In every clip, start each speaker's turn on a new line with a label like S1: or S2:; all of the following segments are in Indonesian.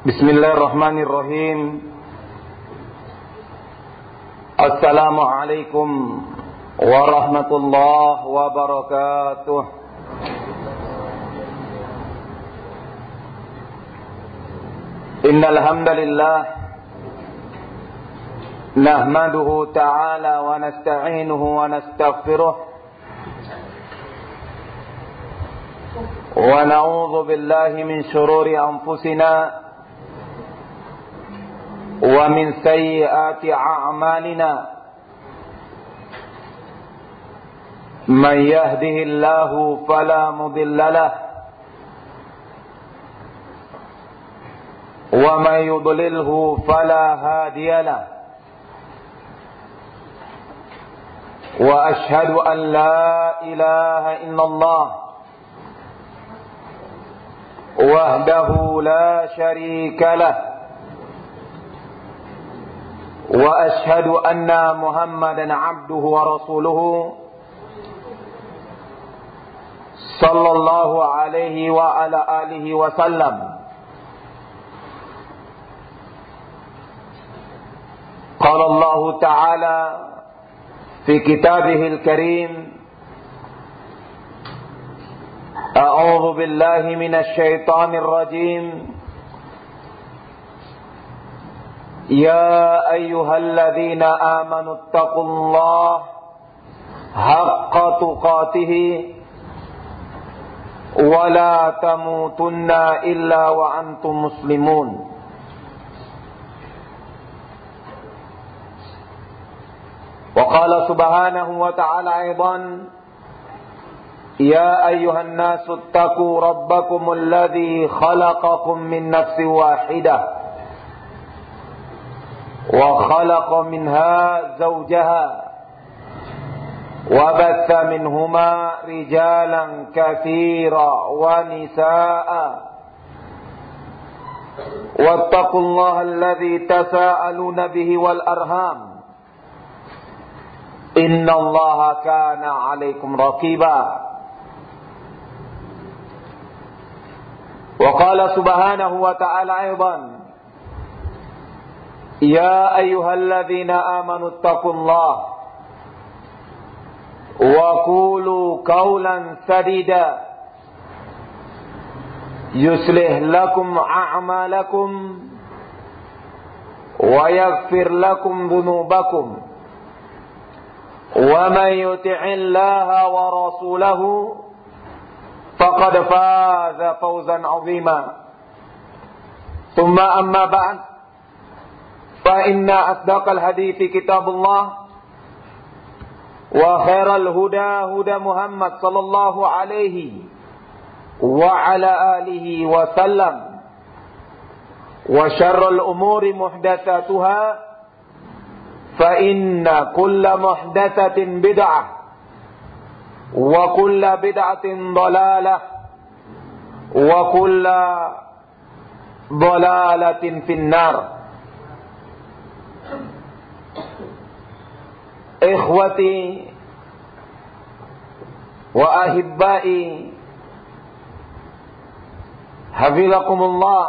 S1: Bismillahirrahmanirrahim. Assalamualaikum warahmatullahi wabarakatuh. Innal hamdalillah nahmaduhu ta'ala wa nasta'inuhu wa nastaghfiruh wa na'udzu billahi min shururi anfusina wa min sayyiati a'malina. Man yahdihillahu fala mudilla lahu wa man yudlilhu fala hadiya lahu. Wa ashhadu an la ilaha illallah wahdahu la syarika lahu wa ashhadu anna Muhammadan abduhu wa rasuluhu sallallahu alaihi wa ala alihi wa sallam. Qala Allah ta'ala fi kitabihil karim, a'udzu billahi minasy syaithanir rajim. Ya ayyuhalladzina amanu taqullaha haqqa tuqatih wa la tamutunna illa wa antum muslimun. Wa qala subhanahu wa ta'ala aidan, ya ayyuhan nasu taqu rabbakumul ladzi khalaqakum min nafsin wahidah وخلق منها زوجها وبث منهما رجالا كثيرا ونساء واتقوا الله الذي تساءلون به والأرحام إن الله كان عليكم رقيبا. وقال سبحانه وتعالى أيضا يا أيها الذين آمنوا اتقوا الله وقولوا قولا سديدا يصلح لكم أعمالكم ويغفر لكم ذنوبكم ومن يطع الله ورسوله فقد فاز فوزا عظيما. ثم أما بعد، فإن أصدق الحديث كتاب الله وخير الهدى هدى محمد صلى الله عليه وعلى آله وسلم وشر الأمور محدثاتها فإن كل محدثة بدعة وكل بدعة ضلالة وكل ضلالة في النار. Ikhwati wa ahibbai, hafizakumullah.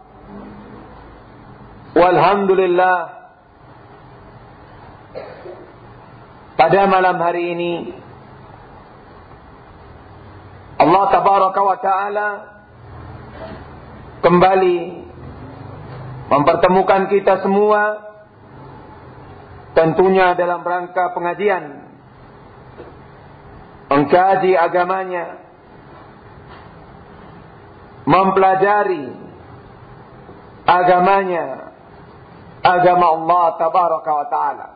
S1: Walhamdulillah, pada malam hari ini Allah tabaraka wa ta'ala kembali mempertemukan kita semua, tentunya dalam rangka pengajian, mengkaji agamanya, mempelajari agamanya, agama Allah tabaraka wa ta'ala.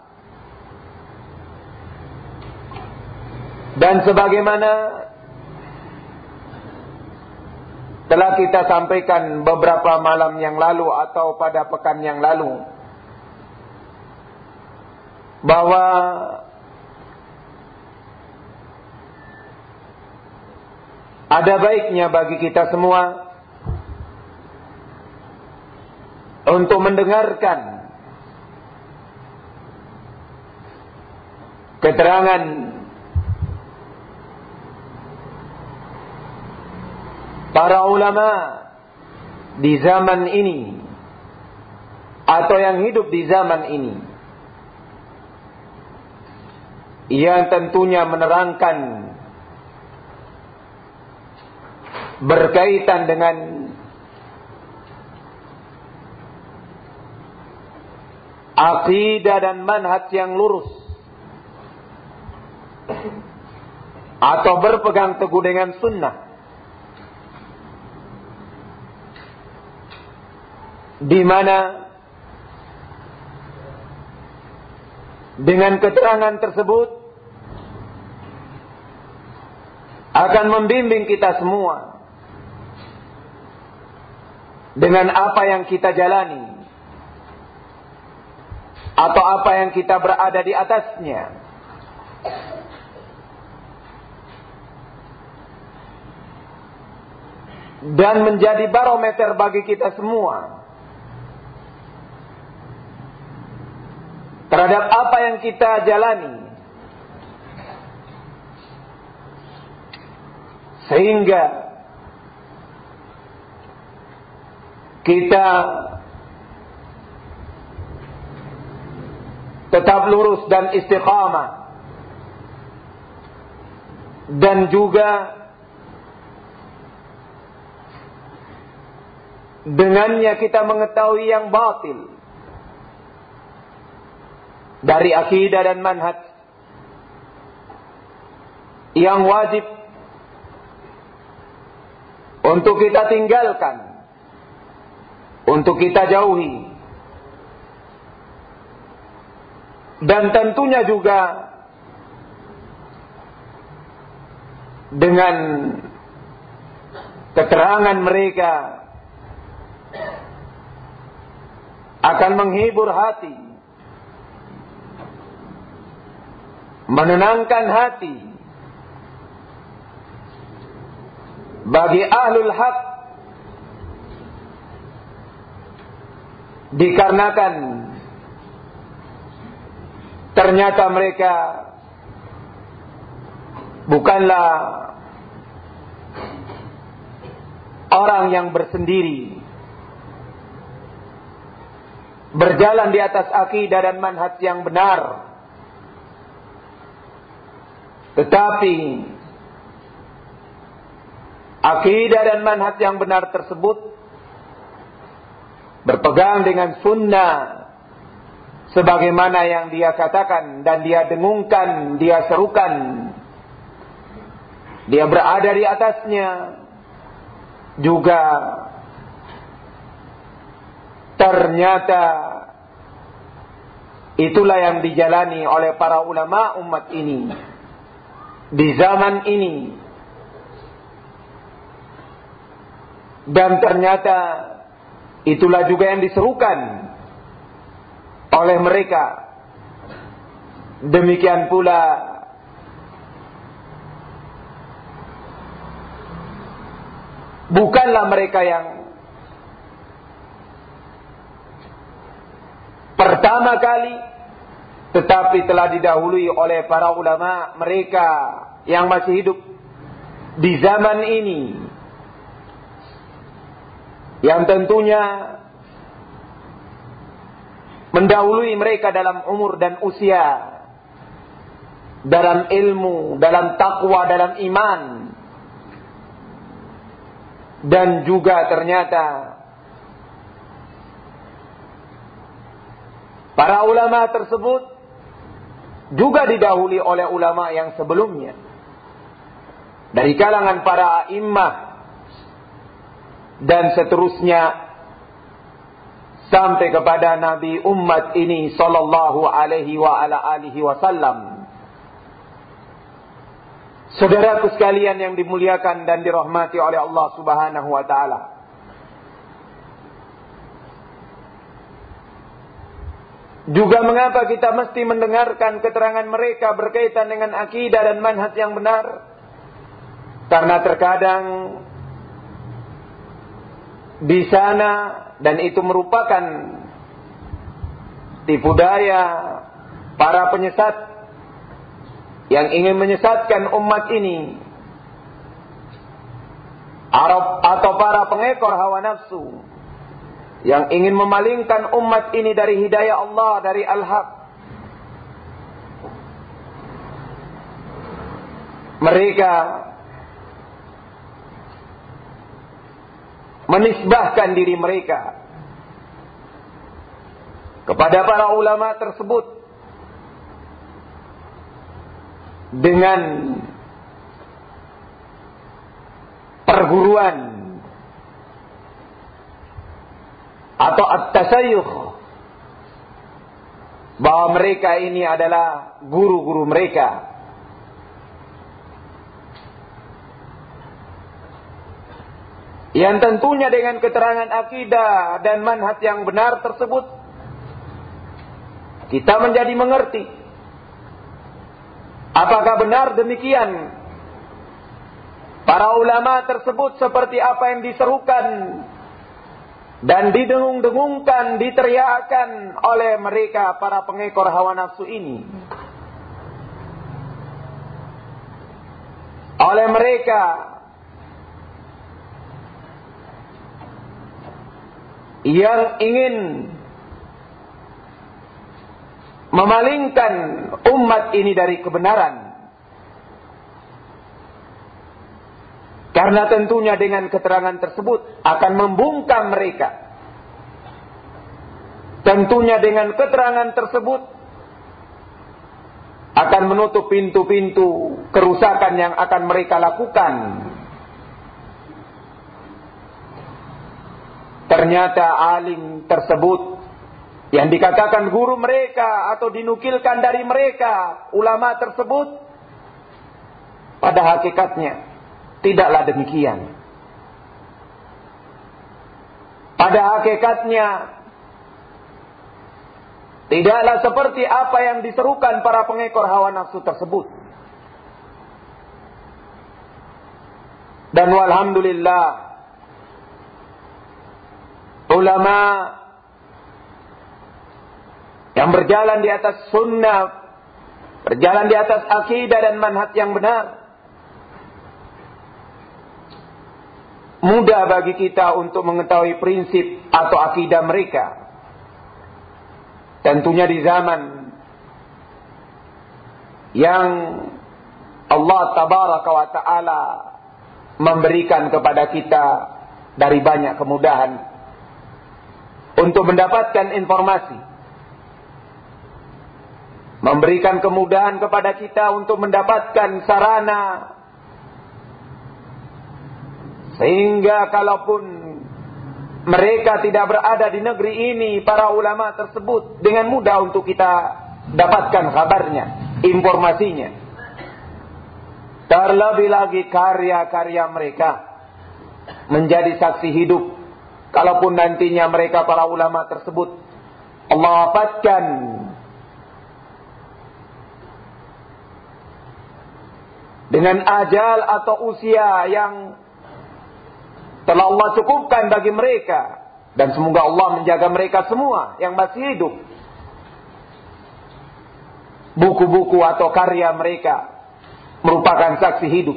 S1: Dan sebagaimana telah kita sampaikan beberapa malam yang lalu atau pada pekan yang lalu, bahwa ada baiknya bagi kita semua untuk mendengarkan keterangan para ulama di zaman ini atau yang hidup di zaman ini, yang tentunya menerangkan berkaitan dengan akidah dan manhaj yang lurus, atau berpegang teguh dengan sunnah, di mana dengan keterangan tersebut akan membimbing kita semua dengan apa yang kita jalani atau apa yang kita berada di atasnya. Dan menjadi barometer bagi kita semua terhadap apa yang kita jalani, sehingga kita tetap lurus dan istiqamah, dan juga dengannya kita mengetahui yang batil dari akidah dan manhaj yang wajib untuk kita tinggalkan, untuk kita jauhi. Dan tentunya juga dengan keterangan mereka akan menghibur hati, menenangkan hati bagi ahlul haq, dikarenakan ternyata mereka bukanlah orang yang bersendiri, berjalan di atas akidah dan manhaj yang benar, tetapi akidah dan manhaj yang benar tersebut berpegang dengan sunnah sebagaimana yang dia katakan dan dia dengungkan, dia serukan, dia berada di atasnya. Juga ternyata itulah yang dijalani oleh para ulama umat ini di zaman ini. Dan ternyata itulah juga yang diserukan oleh mereka. Demikian pula bukanlah mereka yang pertama kali, tetapi telah didahului oleh para ulama mereka yang masih hidup di zaman ini, yang tentunya mendahului mereka dalam umur dan usia, dalam ilmu, dalam takwa, dalam iman. Dan juga ternyata para ulama tersebut juga didahului oleh ulama yang sebelumnya, dari kalangan para a'immah dan seterusnya sampai kepada Nabi umat ini sallallahu alaihi wa ala alihi wasallam. Saudaraku sekalian yang dimuliakan dan dirahmati oleh Allah Subhanahu wa taala, juga mengapa kita mesti mendengarkan keterangan mereka berkaitan dengan akidah dan manhaj yang benar? Karena terkadang di sana, dan itu merupakan tipu daya para penyesat yang ingin menyesatkan umat ini, Arab atau para pengekor hawa nafsu, yang ingin memalingkan umat ini dari hidayah Allah, dari al-haq. Mereka menisbahkan diri mereka kepada para ulama tersebut dengan perguruan atau at-tasayyukh, bahwa mereka ini adalah guru-guru mereka. Yang tentunya dengan keterangan akidah dan manhaj yang benar tersebut, kita menjadi mengerti apakah benar demikian para ulama tersebut seperti apa yang diserukan dan didengung-dengungkan, diteriakkan oleh mereka para pengekor hawa nafsu ini. Oleh mereka yang ingin memalingkan umat ini dari kebenaran. Karena tentunya dengan keterangan tersebut akan membungkam mereka. Tentunya dengan keterangan tersebut akan menutup pintu-pintu kerusakan yang akan mereka lakukan. Ternyata alim tersebut yang dikatakan guru mereka atau dinukilkan dari mereka, ulama tersebut, pada hakikatnya tidaklah demikian. Pada hakikatnya tidaklah seperti apa yang diserukan para pengekor hawa nafsu tersebut. Dan walhamdulillah, ulama yang berjalan di atas sunnah, berjalan di atas akidah dan manhaj yang benar, mudah bagi kita untuk mengetahui prinsip atau akidah mereka. Tentunya di zaman yang Allah tabaraka wa ta'ala memberikan kepada kita dari banyak kemudahan untuk mendapatkan informasi, memberikan kemudahan kepada kita untuk mendapatkan sarana, sehingga kalaupun mereka tidak berada di negeri ini, para ulama tersebut dengan mudah untuk kita dapatkan kabarnya, informasinya. Terlebih lagi karya-karya mereka menjadi saksi hidup. Kalaupun nantinya mereka para ulama tersebut Allah wafatkan, dengan ajal atau usia yang telah Allah cukupkan bagi mereka, dan semoga Allah menjaga mereka semua yang masih hidup, buku-buku atau karya mereka merupakan saksi hidup,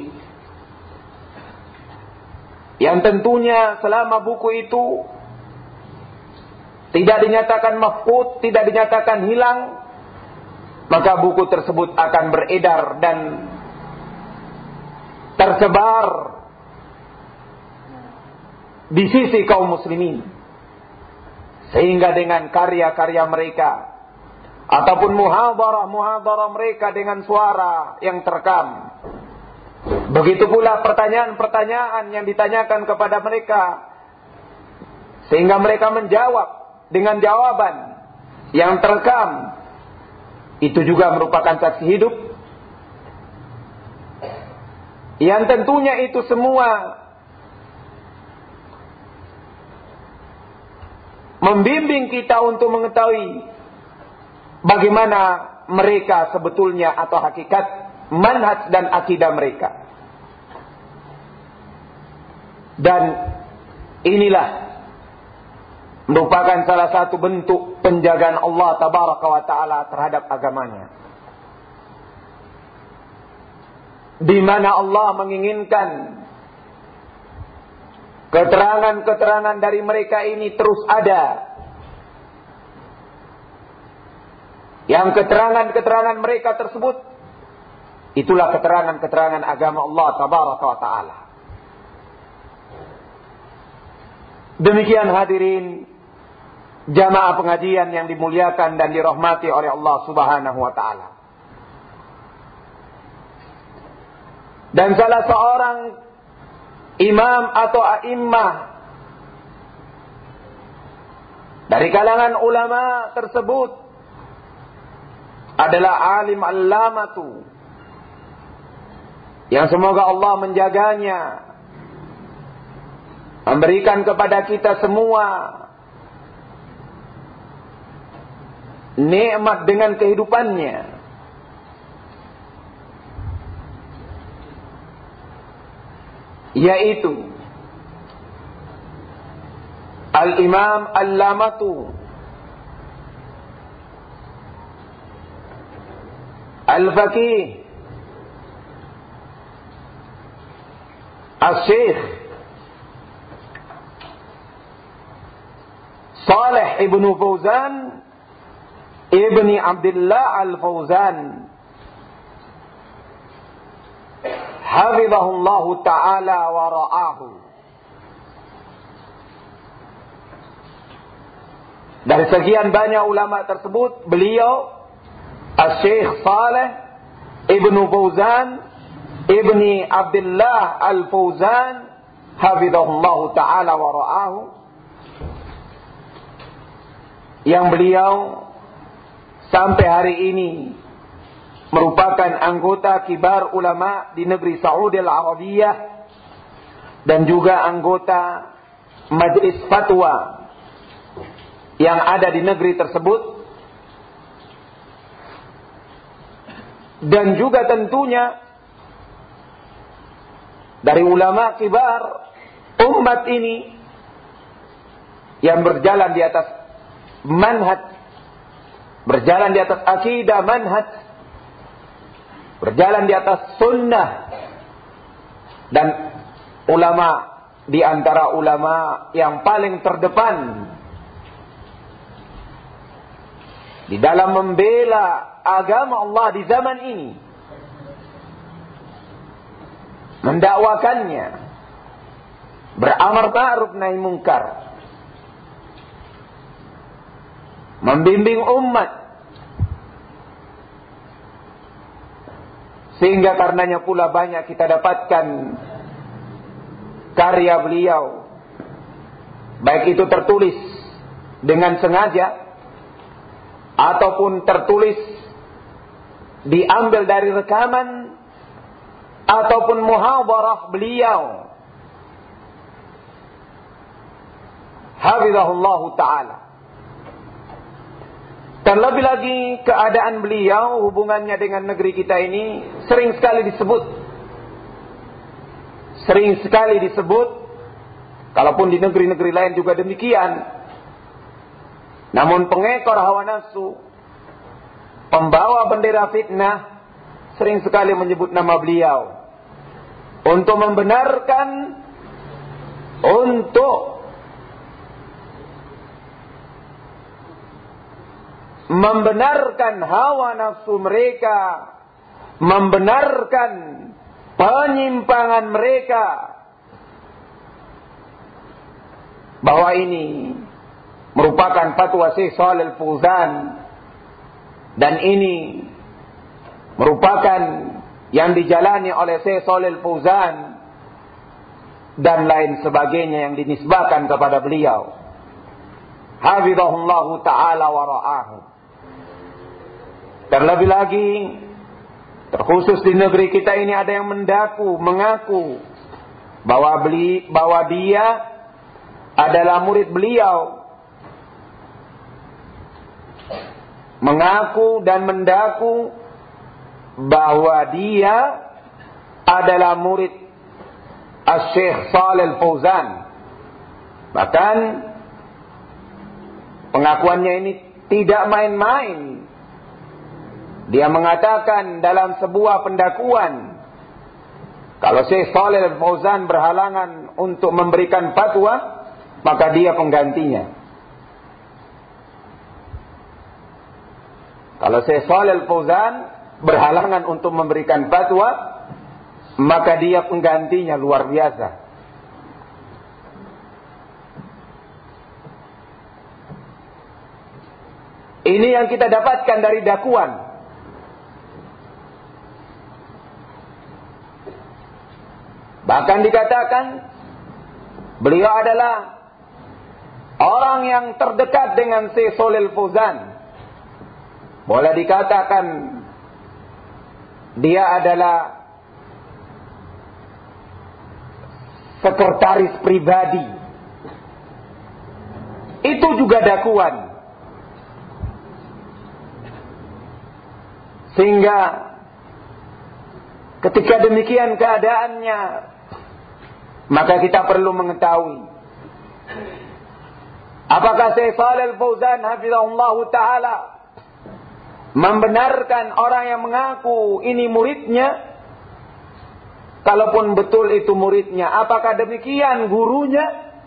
S1: yang tentunya selama buku itu tidak dinyatakan mafqud, tidak dinyatakan hilang, maka buku tersebut akan beredar dan tersebar di sisi kaum muslimin, sehingga dengan karya-karya mereka ataupun muhadharah mereka dengan suara yang terekam, begitu pula pertanyaan-pertanyaan yang ditanyakan kepada mereka, sehingga mereka menjawab dengan jawaban yang terekam, itu juga merupakan saksi hidup, yang tentunya itu semua membimbing kita untuk mengetahui bagaimana mereka sebetulnya atau hakikat manhaj dan akidah mereka. Dan inilah merupakan salah satu bentuk penjagaan Allah tabaraka wa ta'ala terhadap agamanya, di mana Allah menginginkan keterangan-keterangan dari mereka ini terus ada. Yang keterangan-keterangan mereka tersebut, itulah keterangan-keterangan agama Allah Tabaraka wa Ta'ala. Demikian hadirin jamaah pengajian yang dimuliakan dan dirahmati oleh Allah Subhanahu wa Ta'ala. Dan salah seorang imam atau a'immah dari kalangan ulama tersebut adalah alim allamatu, yang semoga Allah menjaganya, memberikan kepada kita semua nikmat dengan kehidupannya, yaitu Al-Imam Allamatu Al-Faqih Al-Syekh Saleh Ibn Fauzan Ibni Abdullah Al-Fauzan hafizahullahu ta'ala wa ra'ahu. Dari sekian banyak ulama tersebut, beliau Al-Syekh Saleh Ibn Fauzan Ibni Abdullah Al-Fauzan hafizahullahu ta'ala wa ra'ahu, yang beliau sampai hari ini merupakan anggota kibar ulama di negeri Saudi Al-Arabiyah dan juga anggota Majelis Fatwa yang ada di negeri tersebut, dan juga tentunya dari ulama kibar umat ini yang berjalan di atas manhaj, berjalan di atas akidah manhaj, berjalan di atas sunnah, dan ulama di antara ulama yang paling terdepan di dalam membela agama Allah di zaman ini, mendakwakannya, beramar ma'ruf nahi munkar, membimbing umat, sehingga karenanya pula banyak kita dapatkan karya beliau, baik itu tertulis dengan sengaja ataupun tertulis diambil dari rekaman ataupun muhadarah beliau hafizahullahu ta'ala. Terlebih lagi keadaan beliau, hubungannya dengan negeri kita ini sering sekali disebut, kalaupun di negeri-negeri lain juga demikian. Namun pengekor hawa nafsu, pembawa bendera fitnah, sering sekali menyebut nama beliau untuk membenarkan, untuk membenarkan hawa nafsu mereka, membenarkan penyimpangan mereka, bahwa ini merupakan fatwa Syekh Shalih Al-Fauzan, dan ini merupakan yang dijalani oleh Syekh Shalih Al-Fauzan dan lain sebagainya yang dinisbahkan kepada beliau hafizahullahu ta'ala wa ra'ahu. Terlebih lagi, terkhusus di negeri kita ini ada yang mengaku bahwa dia adalah murid beliau, mengaku dan mendaku bahwa dia adalah murid Syekh Shalih Al-Fauzan. Bahkan pengakuannya ini tidak main-main. Dia mengatakan dalam sebuah pendakuan Kalau Syekh Shalih Al-Fauzan berhalangan untuk memberikan fatwa, maka dia penggantinya. Kalau Syekh Shalih Al-Fauzan berhalangan untuk memberikan fatwa, maka dia penggantinya luar biasa. Ini yang kita dapatkan dari dakwaan. Bahkan dikatakan beliau adalah orang yang terdekat dengan Syekh Shalih Al-Fauzan. Boleh dikatakan dia adalah sekretaris pribadi. Itu juga dakwaan. Sehingga ketika demikian keadaannya, maka kita perlu mengetahui apakah Syekh Shalih Al-Fauzan hafizahullah ta'ala membenarkan orang yang mengaku ini muridnya. Kalaupun betul itu muridnya, apakah demikian gurunya?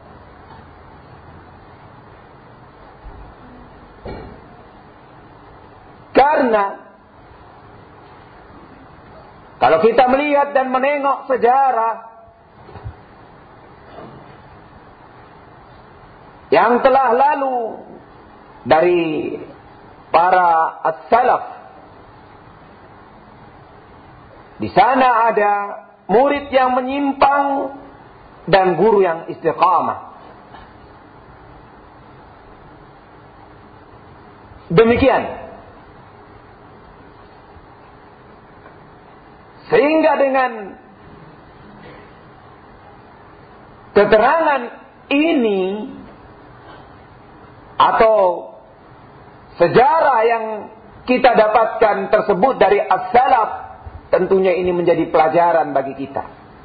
S1: Karena kalau kita melihat dan menengok sejarah yang telah lalu dari para as-salaf, di sana ada murid yang menyimpang dan guru yang istiqamah. Demikian. Sehingga dengan keterangan ini atau sejarah yang kita dapatkan tersebut dari as-salaf, tentunya ini menjadi pelajaran bagi kita.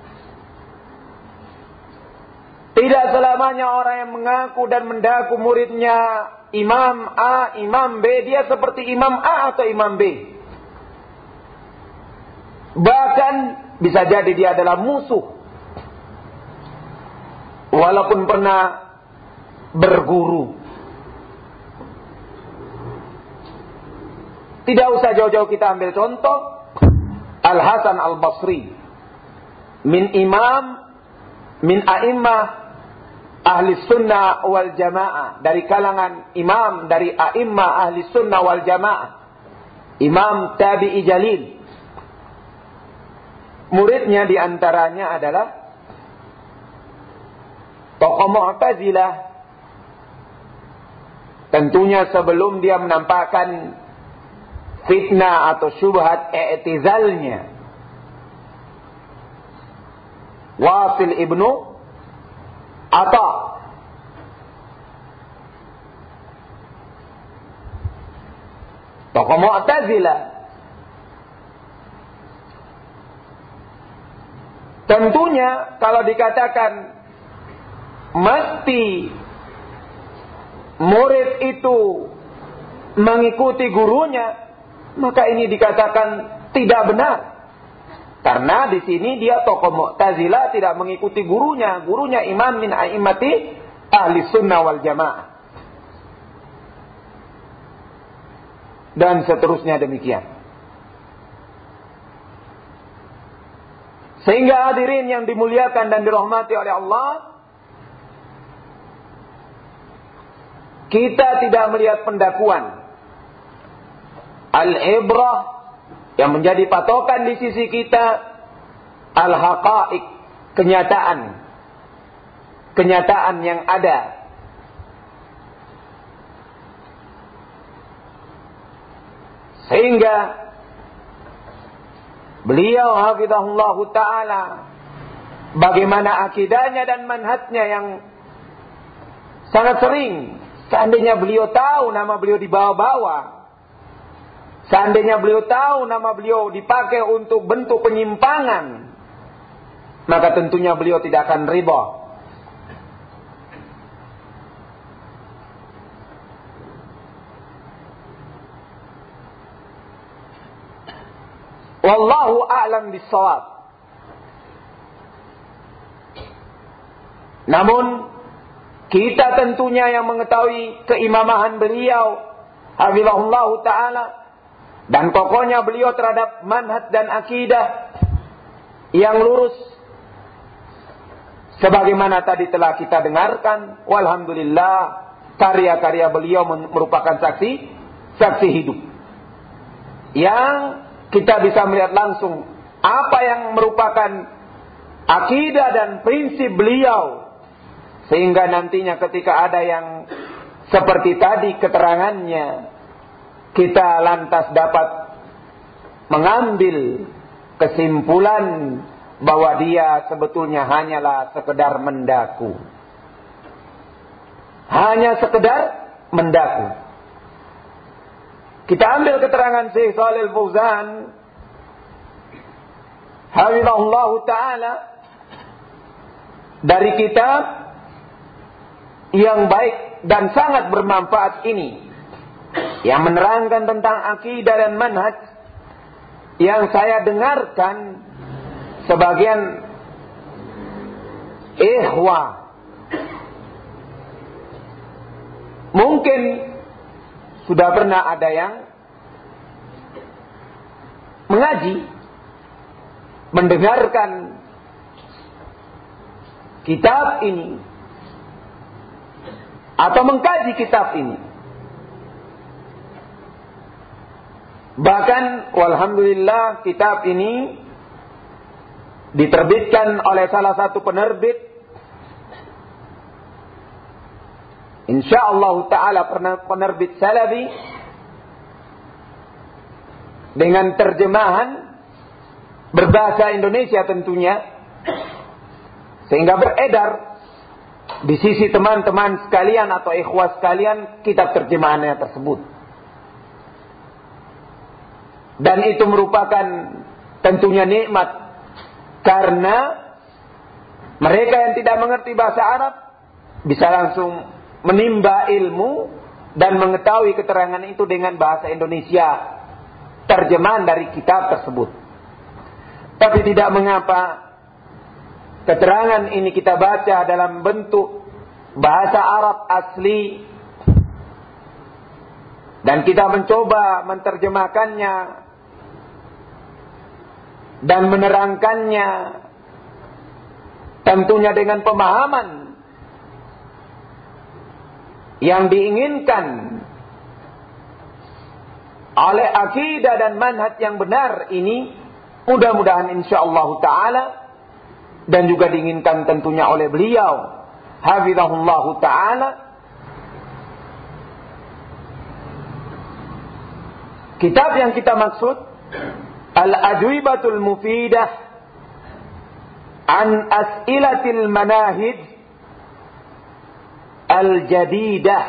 S1: Tidak selamanya orang yang mengaku dan mendaku muridnya Imam A, Imam B, dia seperti Imam A atau Imam B. Bahkan bisa jadi dia adalah musuh, walaupun pernah berguru. Tidak usah jauh-jauh kita ambil contoh Al-Hasan Al-Basri, min a'immah ahli sunnah wal jamaah, dari kalangan imam dari a'immah ahli sunnah wal jamaah, imam tabi'i jalil. Muridnya diantaranya adalah tokoh Mu'tazilah. Tentunya sebelum dia menampakkan fitnah atau syubhat i'tizalnya, Wasil ibnu Atha. Tokoh Mu'tazilah. Tentunya kalau dikatakan mesti murid itu mengikuti gurunya, maka ini dikatakan tidak benar. Karena di sini dia tokoh Mu'tazilah tidak mengikuti gurunya. Gurunya imam min a'immati ahli sunnah wal jamaah. Dan seterusnya demikian. Sehingga hadirin yang dimuliakan dan dirahmati oleh Allah, kita tidak melihat pendakuan. Al-ibrah yang menjadi patokan di sisi kita, al-haqa'iq, kenyataan. Kenyataan yang ada. Sehingga beliau hafizahullah ta'ala, bagaimana akidahnya dan manhajnya yang sangat sering, seandainya beliau tahu nama beliau dibawa-bawa, seandainya beliau tahu nama beliau dipakai untuk bentuk penyimpangan, maka tentunya beliau tidak akan ridha. Wallahu a'lam bissawab. Namun kita tentunya yang mengetahui keimamahan beliau hafizahullah ta'ala dan kokohnya beliau terhadap manhaj dan akidah yang lurus, sebagaimana tadi telah kita dengarkan, walhamdulillah karya-karya beliau merupakan saksi hidup yang kita bisa melihat langsung apa yang merupakan akidah dan prinsip beliau, sehingga nantinya ketika ada yang seperti tadi keterangannya, kita lantas dapat mengambil kesimpulan bahwa dia sebetulnya hanyalah sekedar mendaku. Hanya sekedar mendaku. Kita ambil keterangan Syekh Shalih Al-Fauzan hafizahullah ta'ala dari kitab yang baik dan sangat bermanfaat ini, yang menerangkan tentang akidah dan manhaj, yang saya dengarkan sebagian ikhwah mungkin sudah pernah ada yang mengaji, mendengarkan kitab ini atau mengkaji kitab ini. Bahkan walhamdulillah kitab ini diterbitkan oleh salah satu penerbit, insyaallah ta'ala penerbit Salafi, dengan terjemahan berbahasa Indonesia tentunya, sehingga beredar di sisi teman-teman sekalian atau ikhwah sekalian kitab terjemahannya tersebut. Dan itu merupakan tentunya nikmat, karena mereka yang tidak mengerti bahasa Arab bisa langsung menimba ilmu dan mengetahui keterangan itu dengan bahasa Indonesia, terjemahan dari kitab tersebut. Tapi tidak mengapa keterangan ini kita baca dalam bentuk bahasa Arab asli dan kita mencoba menerjemahkannya dan menerangkannya tentunya dengan pemahaman yang diinginkan oleh akidah dan manhaj yang benar ini, mudah-mudahan insyaallah ta'ala, dan juga diinginkan tentunya oleh beliau hafizahullah ta'ala, kitab yang kita maksud Al-Ajwibatul Mufidah an As'ilatil Manahij Al-Jadidah,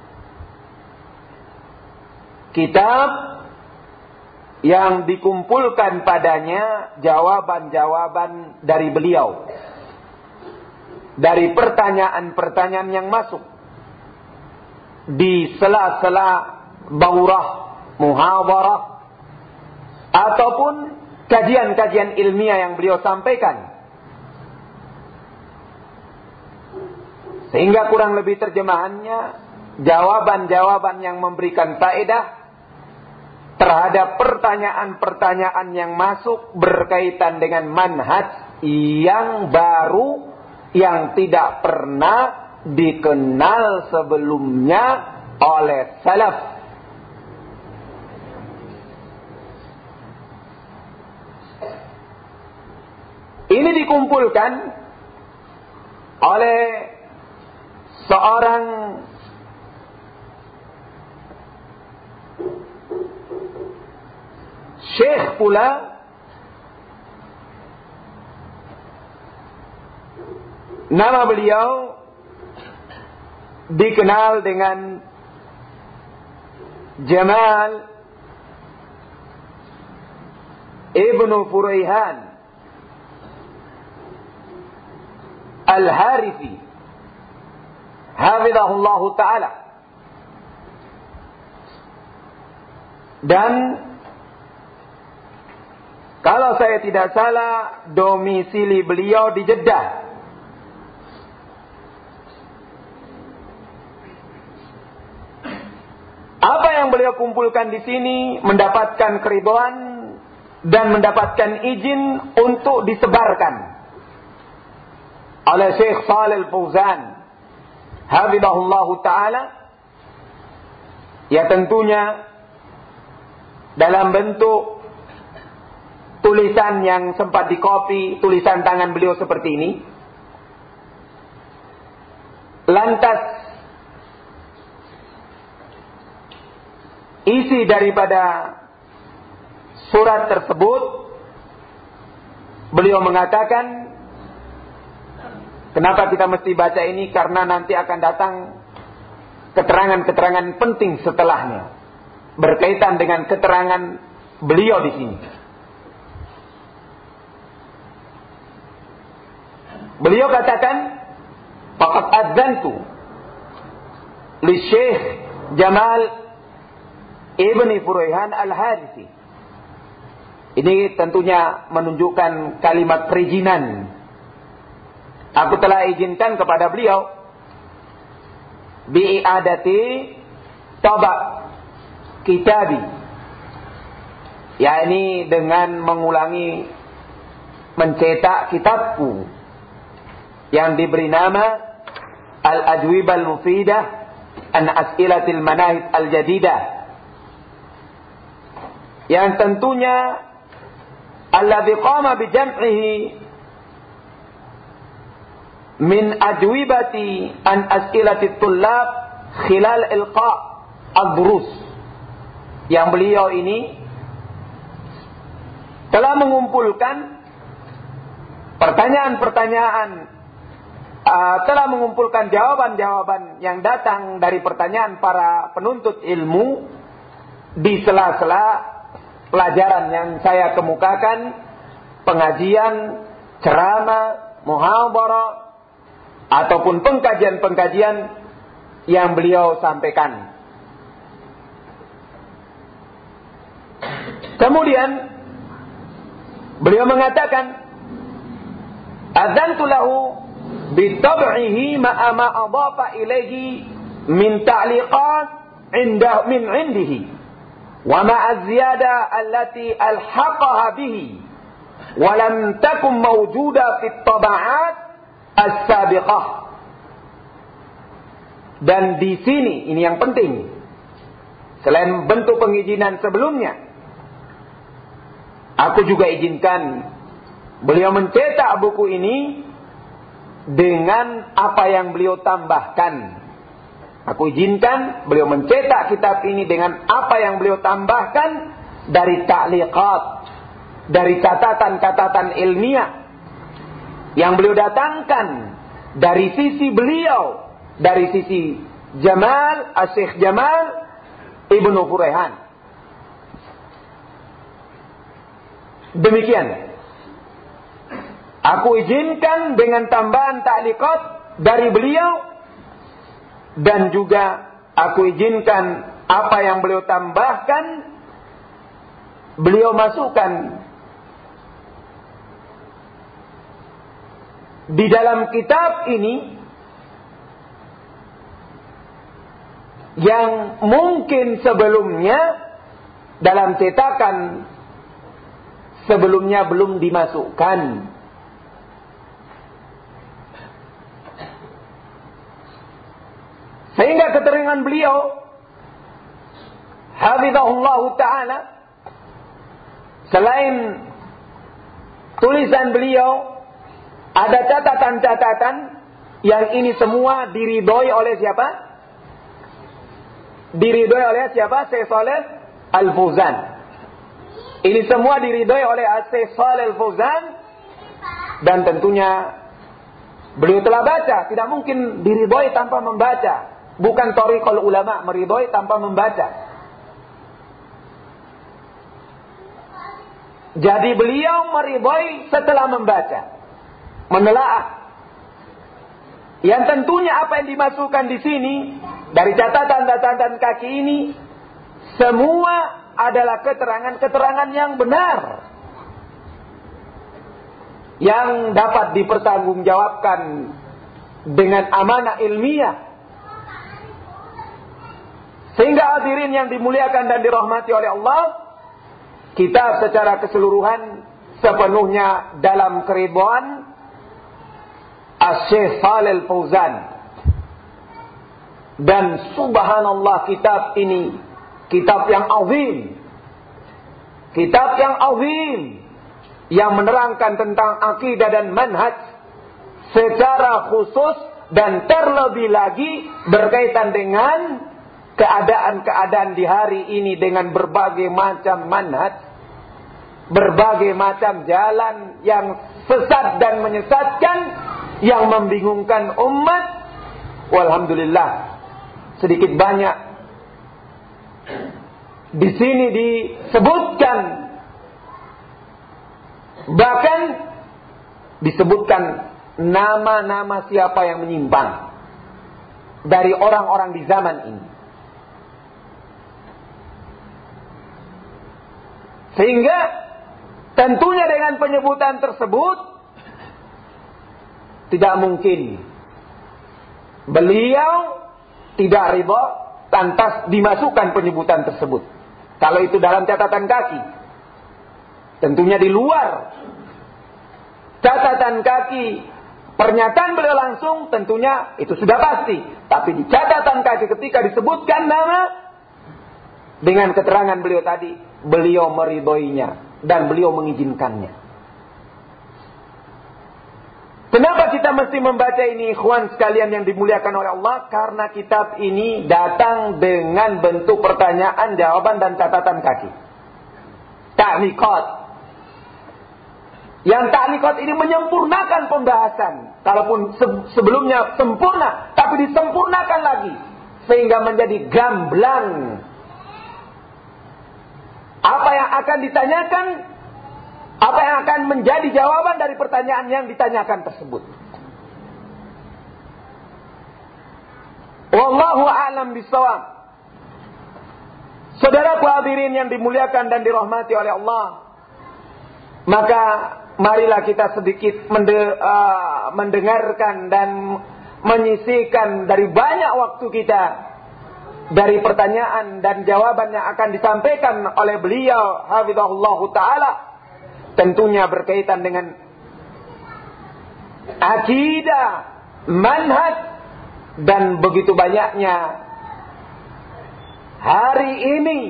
S1: kitab yang dikumpulkan padanya jawaban-jawaban dari beliau dari pertanyaan-pertanyaan yang masuk di sela-sela daurah, muhadarah, ataupun kajian-kajian ilmiah yang beliau sampaikan. Sehingga kurang lebih terjemahannya jawaban-jawaban yang memberikan faedah terhadap pertanyaan-pertanyaan yang masuk berkaitan dengan manhaj yang baru, yang tidak pernah dikenal sebelumnya oleh salaf. Ini dikumpulkan oleh seorang syekh pula, nama beliau dikenal dengan Jamal Ibnu Furaihan Al-Harithi hafizahullah ta'ala. Dan kalau saya tidak salah domisili beliau di Jeddah. beliau kumpulkan di sini mendapatkan keridhaan dan mendapatkan izin untuk disebarkan oleh Syekh Shalih Al-Fauzan hafizahullahu taala, ya tentunya dalam bentuk tulisan yang sempat dikopi, tulisan tangan beliau seperti ini. Lantas isi daripada surat tersebut, beliau mengatakan, kenapa kita mesti baca ini? Karena nanti akan datang keterangan-keterangan penting setelahnya, berkaitan dengan keterangan beliau di sini. Beliau katakan, faqad adzantu li Syekh Jamal Ibni Furaihan Al-Harisi. Ini tentunya menunjukkan kalimat perizinan. Aku telah izinkan kepada beliau bi'adati tabak kitabi, yakni dengan mengulangi mencetak kitabku yang diberi nama Al-Ajwibah Al-Mufidah an As'ilatil Manahid Al-Jadidah, yang tentunya alladzi qama bi jam'ihi min ajwibati an as'ilati tullab khilal ilqa' ad-durus, yang beliau ini telah mengumpulkan pertanyaan-pertanyaan, telah mengumpulkan jawaban-jawaban yang datang dari pertanyaan para penuntut ilmu di sela-sela pelajaran yang saya kemukakan, pengajian, ceramah, muhadarah, ataupun pengkajian-pengkajian yang beliau sampaikan. Kemudian beliau mengatakan, adzantu lahu bitab'ihi ma'a ma adhafa ilaihi min ta'liqat min indihi wa ma'a ziyada allati alhaqaha bihi wa lam takun mawjuda fit taba'at as-sabiqah. Dan di sini ini yang penting, selain bentuk pengizinan sebelumnya, aku juga izinkan beliau mencetak buku ini dengan apa yang beliau tambahkan. Aku izinkan beliau mencetak kitab ini dengan apa yang beliau tambahkan dari ta'liqat, dari catatan-catatan ilmiah yang beliau datangkan dari sisi beliau, dari sisi Jamal, Syekh Jamal Ibnu Furaihan. Demikian. Aku izinkan dengan tambahan ta'liqat dari beliau, dan juga aku izinkan apa yang beliau tambahkan, beliau masukkan di dalam kitab ini, yang mungkin sebelumnya dalam cetakan sebelumnya belum dimasukkan. Sehingga keterangan beliau hafizahullah ta'ala, selain tulisan beliau, ada catatan-catatan yang ini semua diridhoi oleh siapa? Diridhoi oleh siapa? Syekh Shalih Al-Fauzan. Ini semua diridhoi oleh Syekh Shalih Al-Fauzan, dan tentunya beliau telah baca. Tidak mungkin diridhoi tanpa membaca. Bukan thariqul ulama meridhoi tanpa membaca. Jadi beliau meridhoi setelah membaca, menelaah. Yang tentunya apa yang dimasukkan di sini dari catatan-catatan kaki ini semua adalah keterangan-keterangan yang benar, yang dapat dipertanggungjawabkan dengan amanah ilmiah. Sehingga hadirin yang dimuliakan dan dirahmati oleh Allah, kitab secara keseluruhan sepenuhnya dalam keridhaan Asy-Syaikh Shalih Al-Fauzan. Dan subhanallah, kitab ini kitab yang azim. Kitab yang azim yang menerangkan tentang akidah dan manhaj secara khusus dan terlebih lagi berkaitan dengan keadaan-keadaan di hari ini dengan berbagai macam manhaj, berbagai macam jalan yang sesat dan menyesatkan, yang membingungkan umat. Walhamdulillah, sedikit banyak di sini disebutkan, bahkan disebutkan nama-nama siapa yang menyimpang dari orang-orang di zaman ini. Sehingga tentunya dengan penyebutan tersebut tidak mungkin beliau tidak ridha lantas dimasukkan penyebutan tersebut. Kalau itu dalam catatan kaki, tentunya di luar catatan kaki pernyataan beliau langsung, tentunya itu sudah pasti. Tapi di catatan kaki ketika disebutkan nama dengan keterangan beliau tadi, beliau meridhoinya dan beliau mengizinkannya. Kenapa kita mesti membaca ini, ikhwan sekalian yang dimuliakan oleh Allah? Karena kitab ini datang dengan bentuk pertanyaan, jawaban dan catatan kaki. Ta'liqat. Yang ta'liqat ini menyempurnakan pembahasan. Kalaupun sebelumnya sempurna, tapi disempurnakan lagi sehingga menjadi gamblang. Apa yang akan ditanyakan, apa yang akan menjadi jawaban dari pertanyaan yang ditanyakan tersebut. Wallahu a'lam bishawab. Saudaraku hadirin yang dimuliakan dan dirahmati oleh Allah, maka marilah kita sedikit mendengarkan dan menyisihkan dari banyak waktu kita dari pertanyaan dan jawaban yang akan disampaikan oleh beliau hafizahullahu ta'ala. Tentunya berkaitan dengan akidah, manhaj, dan begitu banyaknya hari ini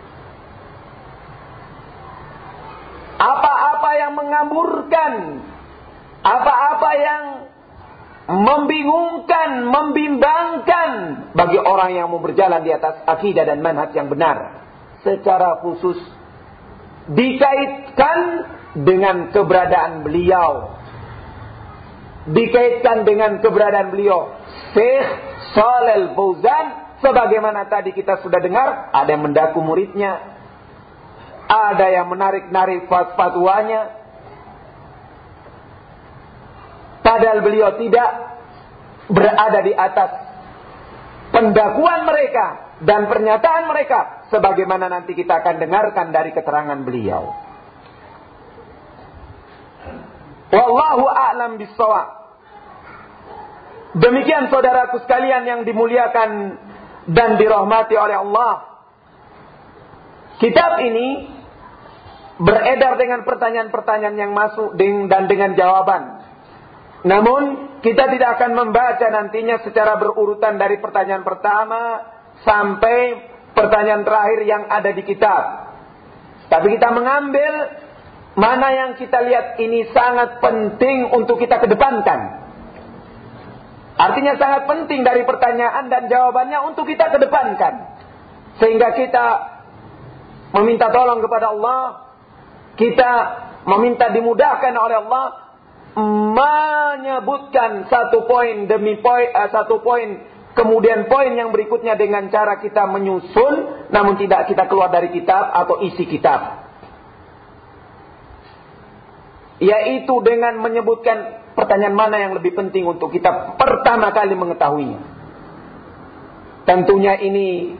S1: apa-apa yang mengamburkan, apa-apa yang membingungkan, membimbangkan bagi orang yang mau berjalan di atas akidah dan manhaj yang benar. Secara khusus dikaitkan dengan keberadaan beliau, dikaitkan dengan keberadaan beliau Syekh Shalih Al-Fauzan. Sebagaimana tadi kita sudah dengar, ada yang mendaku muridnya, ada yang menarik-narik fatwanya, padahal beliau tidak berada di atas pendakuan mereka dan pernyataan mereka, sebagaimana nanti kita akan dengarkan dari keterangan beliau. Wallahu a'lam bishawab. Demikian saudaraku sekalian yang dimuliakan dan dirahmati oleh Allah. Kitab ini beredar dengan pertanyaan-pertanyaan yang masuk dan dengan jawaban. Namun kita tidak akan membaca nantinya secara berurutan dari pertanyaan pertama sampai pertanyaan terakhir yang ada di kitab. Tapi kita mengambil mana yang kita lihat ini sangat penting untuk kita kedepankan. Artinya sangat penting dari pertanyaan dan jawabannya untuk kita kedepankan. Sehingga kita meminta tolong kepada Allah, kita meminta dimudahkan oleh Allah menyebutkan satu poin demi poin, satu poin kemudian poin yang berikutnya dengan cara kita menyusun, namun tidak kita keluar dari kitab atau isi kitab. Yaitu dengan menyebutkan pertanyaan mana yang lebih penting untuk kita pertama kali mengetahuinya. Tentunya ini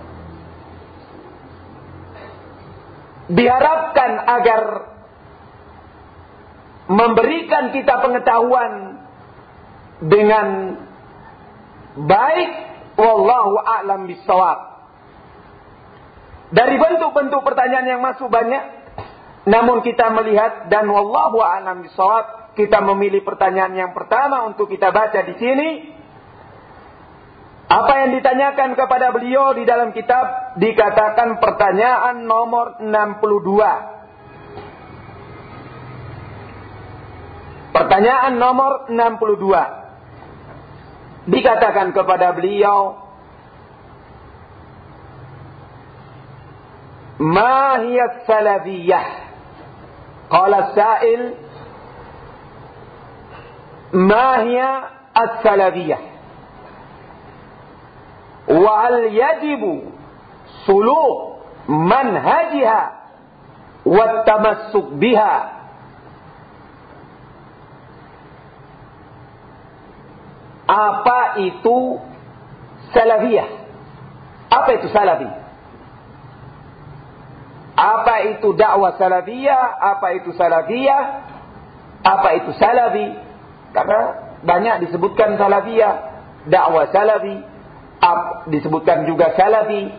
S1: diharapkan agar memberikan kita pengetahuan dengan baik. Wallahu a'lam bishawab. Dari bentuk-bentuk pertanyaan yang masuk banyak, namun kita melihat dan wallahu a'lam bishawab, kita memilih pertanyaan yang pertama untuk kita baca di sini. Apa yang ditanyakan kepada beliau di dalam kitab dikatakan pertanyaan nomor 62. Pertanyaan nomor 62. Dikatakan kepada beliau, Ma hiya salafiyah? Qala sa'il, Ma hiya as-salafiyah? وهل يجب سلوك منهجها والتمسك بها. Apa itu salafiyah? Apa itu salafi? Apa itu dakwah salafiyah? Apa itu salafiyah? Apa itu salafi? Karena banyak disebutkan salafiyah, dakwah salafi, disebutkan juga salafi.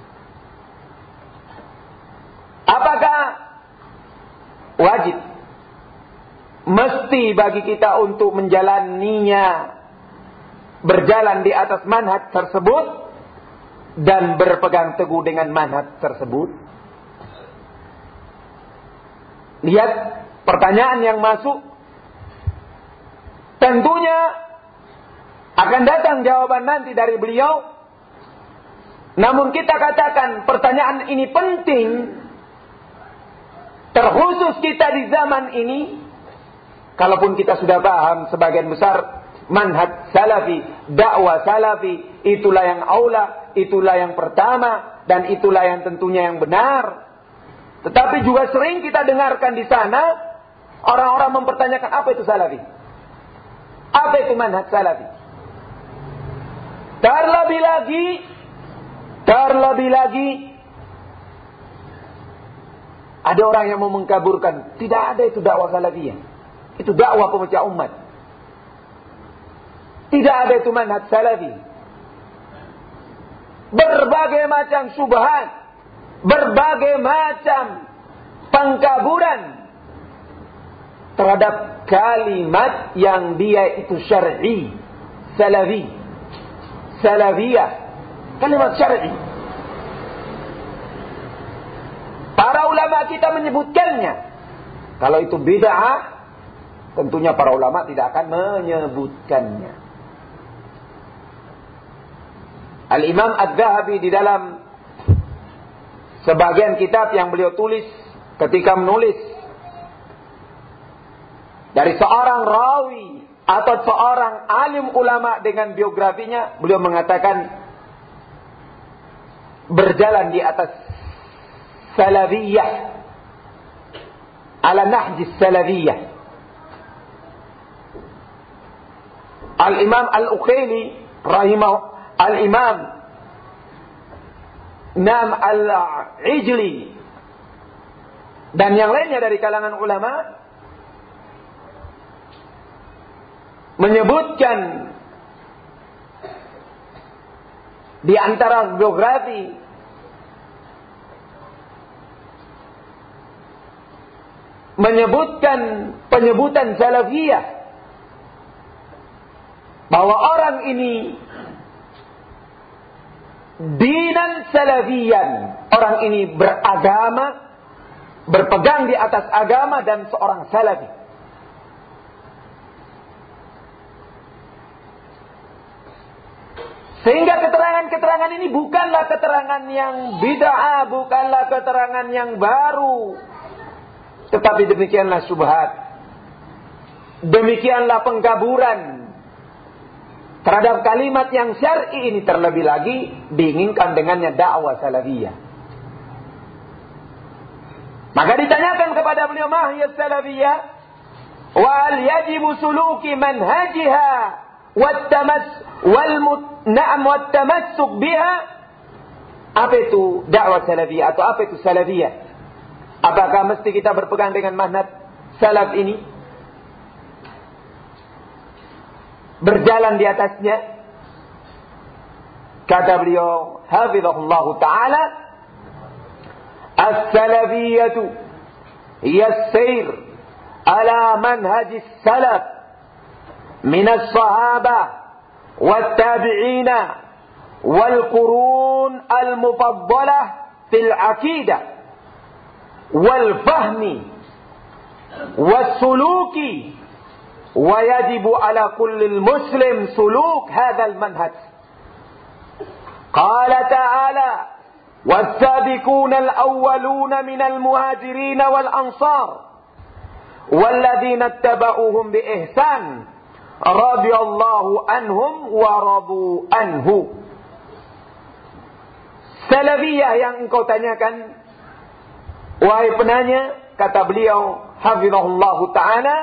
S1: Apakah wajib, mesti bagi kita untuk menjalaninya, berjalan di atas manhaj tersebut dan berpegang teguh dengan manhaj tersebut? Lihat pertanyaan yang masuk. Tentunya akan datang jawaban nanti dari beliau. Namun kita katakan pertanyaan ini penting, terkhusus kita di zaman ini. Kalaupun kita sudah paham sebagian besar manhaj salafi, dakwah salafi, itulah yang aula, itulah yang pertama, dan itulah yang tentunya yang benar. Tetapi juga sering kita dengarkan di sana orang-orang mempertanyakan apa itu salafi, apa itu manhaj salafi. Terlebih lagi ada orang yang mau mengkaburkan, tidak ada itu dakwah salafiyah, itu dakwah pemecah umat. Tidak ada itu manhaj salafi. Berbagai macam syubhat, berbagai macam pengkaburan terhadap kalimat yang dia itu syar'i, salafi, salafiyah, kalimat syar'i. Para ulama kita menyebutkannya. Kalau itu bid'ah, tentunya para ulama tidak akan menyebutkannya. Al-Imam Adz-Dzahabi di dalam sebagian kitab yang beliau tulis ketika menulis dari seorang rawi atau seorang alim ulama dengan biografinya, beliau mengatakan berjalan di atas salafiyah, ala nahji salafiyah. Al-Imam Al-Uqayli rahimahu, Al-Imam Nam Al-Ijli dan yang lainnya dari kalangan ulama menyebutkan di antara biografi menyebutkan penyebutan salafiyah bahwa orang ini dinan salafiyan, orang ini beragama, berpegang di atas agama dan seorang salafi. Sehingga keterangan-keterangan ini bukanlah keterangan yang bid'ah, bukanlah keterangan yang baru. Tetapi demikianlah syubhat. Demikianlah pengkaburan terhadap kalimat yang syar'i ini, terlebih lagi diinginkan dengannya dakwah salafiyah. Maka ditanyakan kepada beliau, ma hiya salafiyah? Wa al yajibu suluki manhajiha wat-tamassuk biha. Apa itu dakwah salafiyah atau apa itu salafiyah? Apakah mesti kita berpegang dengan manhaj salaf ini? Berjalan di atasnya? Kata beliau, hafizahullahu ta'ala, as-salafiyyatu hiya as-sayr ala manhaj as-salaf min as-sahabah wat-tabi'ina wal-qurun al-mufaddalah fil aqidah wal-fahmi was-suluki wa yajibu ala kulli muslim suluk hadzal manhaj. Qala ta'ala was-sabiqun al-awwaluna minal muhajirin wal ansar walladzina ittaba'uuhum bi ihsan radhiyallahu anhum wa radu anhu. Salafiyah yang engkau tanyakan, wahai penanya, kata beliau hafizahullahu ta'ala,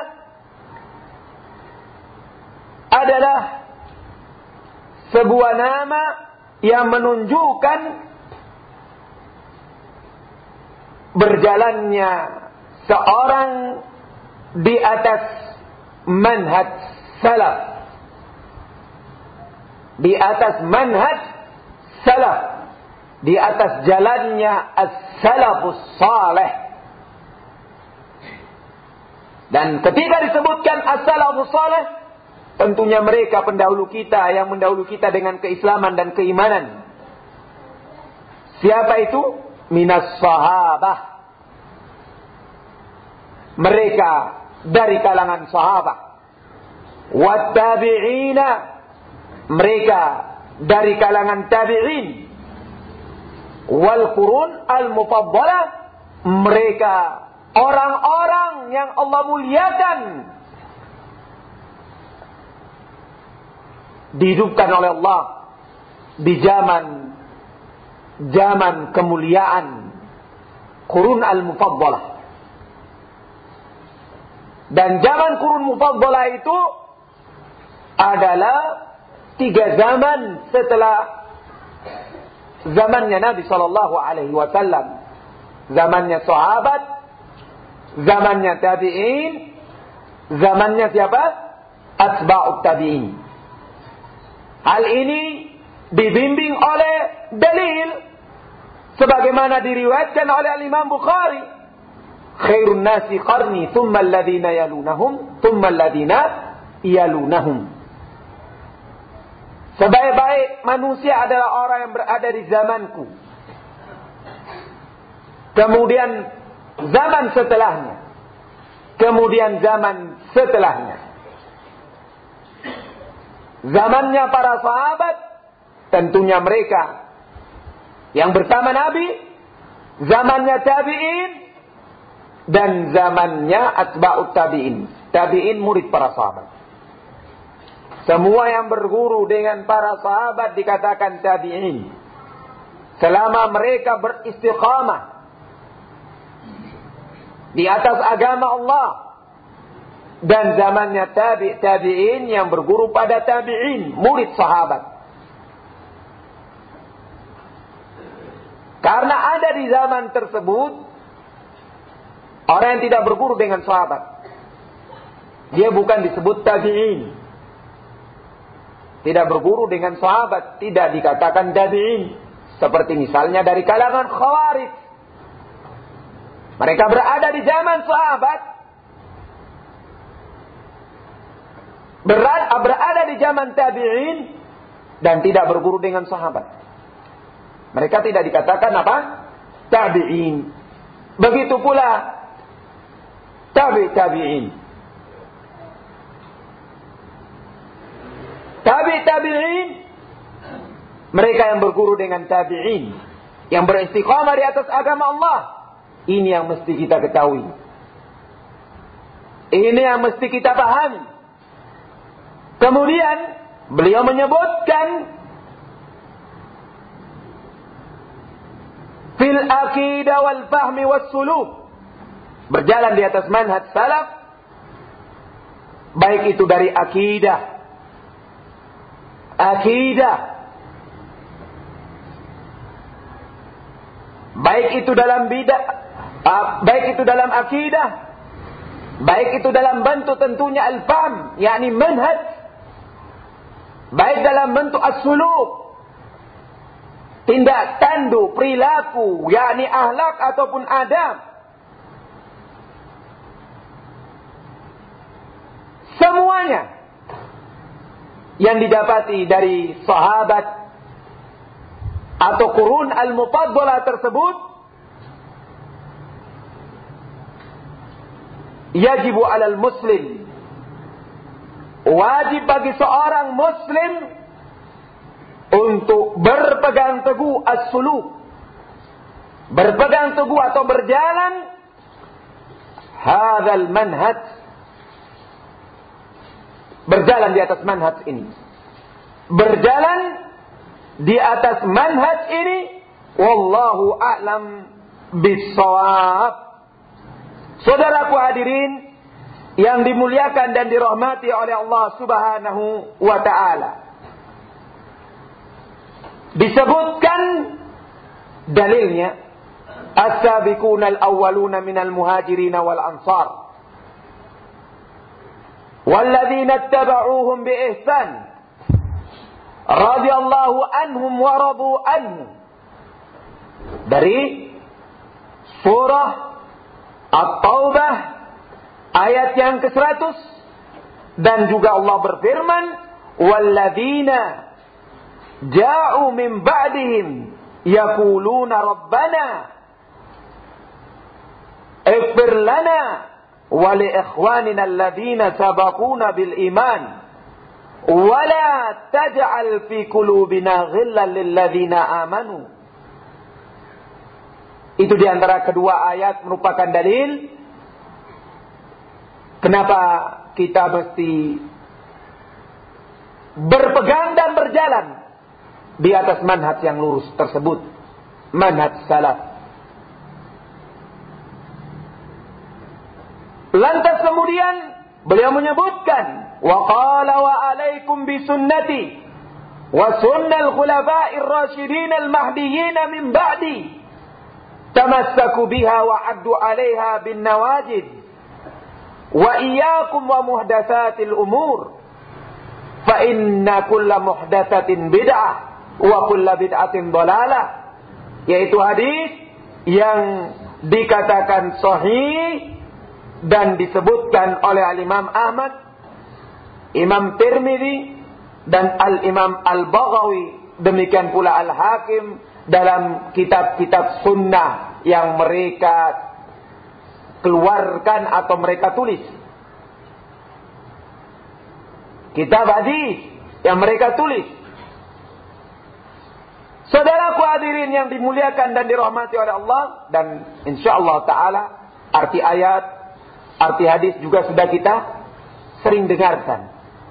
S1: adalah sebuah nama yang menunjukkan berjalannya seorang di atas manhaj salaf, di atas manhaj salaf, di atas jalannya as-salafus salih. Dan ketika disebutkan as-salafus salih, tentunya mereka pendahulu kita yang mendahulu kita dengan keislaman dan keimanan. Siapa itu? Minas sahabah. Mereka dari kalangan sahabat. Wat tabi'ina. Mereka dari kalangan tabi'in. Wal qurun al-mufaddalah. Mereka orang-orang yang Allah muliakan, dihidupkan oleh Allah di zaman kemuliaan Qurun al-Mufaddalah. Dan zaman Qurun Mufaddalah itu adalah 3 zaman setelah zamannya Nabi sallallahu alaihi wasallam. Zamannya sahabat, zamannya tabi'in, zamannya siapa? Atba'ut tabi'in. Hal ini dibimbing oleh dalil sebagaimana diriwayatkan oleh Imam Bukhari, khairun nasi qarni thumma alladhina yalunahum thumma alladhina yalunahum. Sebaik-baik manusia adalah orang yang berada di zamanku, kemudian zaman setelahnya, kemudian zaman setelahnya. Zamannya para sahabat, tentunya mereka yang bersama Nabi, zamannya tabi'in, dan zamannya atba'ut tabi'in. Tabi'in murid para sahabat. Semua yang berguru dengan para sahabat dikatakan tabi'in, selama mereka beristiqamah di atas agama Allah. Dan zamannya tabi'in yang berguru pada tabi'in, murid sahabat. Karena ada di zaman tersebut orang yang tidak berguru dengan sahabat, dia bukan disebut tabi'in. Tidak berguru dengan sahabat, tidak dikatakan tabi'in. Seperti misalnya dari kalangan Khawarij. Mereka berada di zaman sahabat, berada di zaman tabi'in, dan tidak berguru dengan sahabat. Mereka tidak dikatakan apa? Tabi'in. Begitu pula tabi'in. Tabi'in, mereka yang berguru dengan tabi'in, yang beristiqamah di atas agama Allah. Ini yang mesti kita ketahui. Ini yang mesti kita pahami. Kemudian beliau menyebutkan fil aqidah wal fahmi was suluk, berjalan di atas manhaj salaf, baik itu dari akidah, baik itu dalam baik itu dalam akidah, baik itu dalam bentuk tentunya al-fahm, yakni manhaj, baik dalam bentuk as-suluk, tindak tanduk, perilaku, yakni akhlak ataupun adab. Semuanya yang didapati dari sahabat atau qurun al-mufaddalah tersebut yajibu 'alal muslim, wajib bagi seorang muslim untuk berpegang teguh as-suluk, berpegang teguh atau berjalan hadzal manhaj, berjalan di atas manhaj ini, berjalan di atas manhaj ini. Wallahu a'lam bis-shawab. Saudaraku hadirin yang dimuliakan dan dirahmati oleh Allah Subhanahu wa ta'ala, disebutkan dalilnya as-sabiquna al-awwaluna minal muhajirin wal ansar walladzina ittaba'uuhum bi ihsan radhiyallahu anhum wa radu anhu, dari surah At-Taubah ayat yang ke-100. Dan juga Allah berfirman, walladzina ja'u min ba'dihim yaquluna rabbana ighfir lana wa li ikhwanina alladzina sabaquna bil iman wa la taj'al fi qulubina ghillan lil ladzina amanu. Itu di antara kedua ayat merupakan dalil kenapa kita mesti berpegang dan berjalan di atas manhaj yang lurus tersebut, manhaj salaf. Lantas kemudian beliau menyebutkan, wa qala wa alaikum bi sunnati wa sunnal khulafa'ir rasyidin al mahdiyyin min ba'di tamassaku biha wa addu 'alaiha bin nawajid wa iyyakum wa muhdatsatil umur fa inna kulla muhdatsatin bid'ah wa kulla bid'atin dhalalah. Yaitu hadis yang dikatakan sahih dan disebutkan oleh Al-Imam Ahmad, Imam Tirmidzi dan Al-Imam Al-Baghawi, demikian pula Al-Hakim dalam kitab-kitab sunnah yang mereka keluarkan atau mereka tulis. Kitab hadis yang mereka tulis. Saudaraku hadirin yang dimuliakan dan dirahmati oleh Allah, dan insyaallah taala arti ayat, arti hadis juga sudah kita sering dengarkan.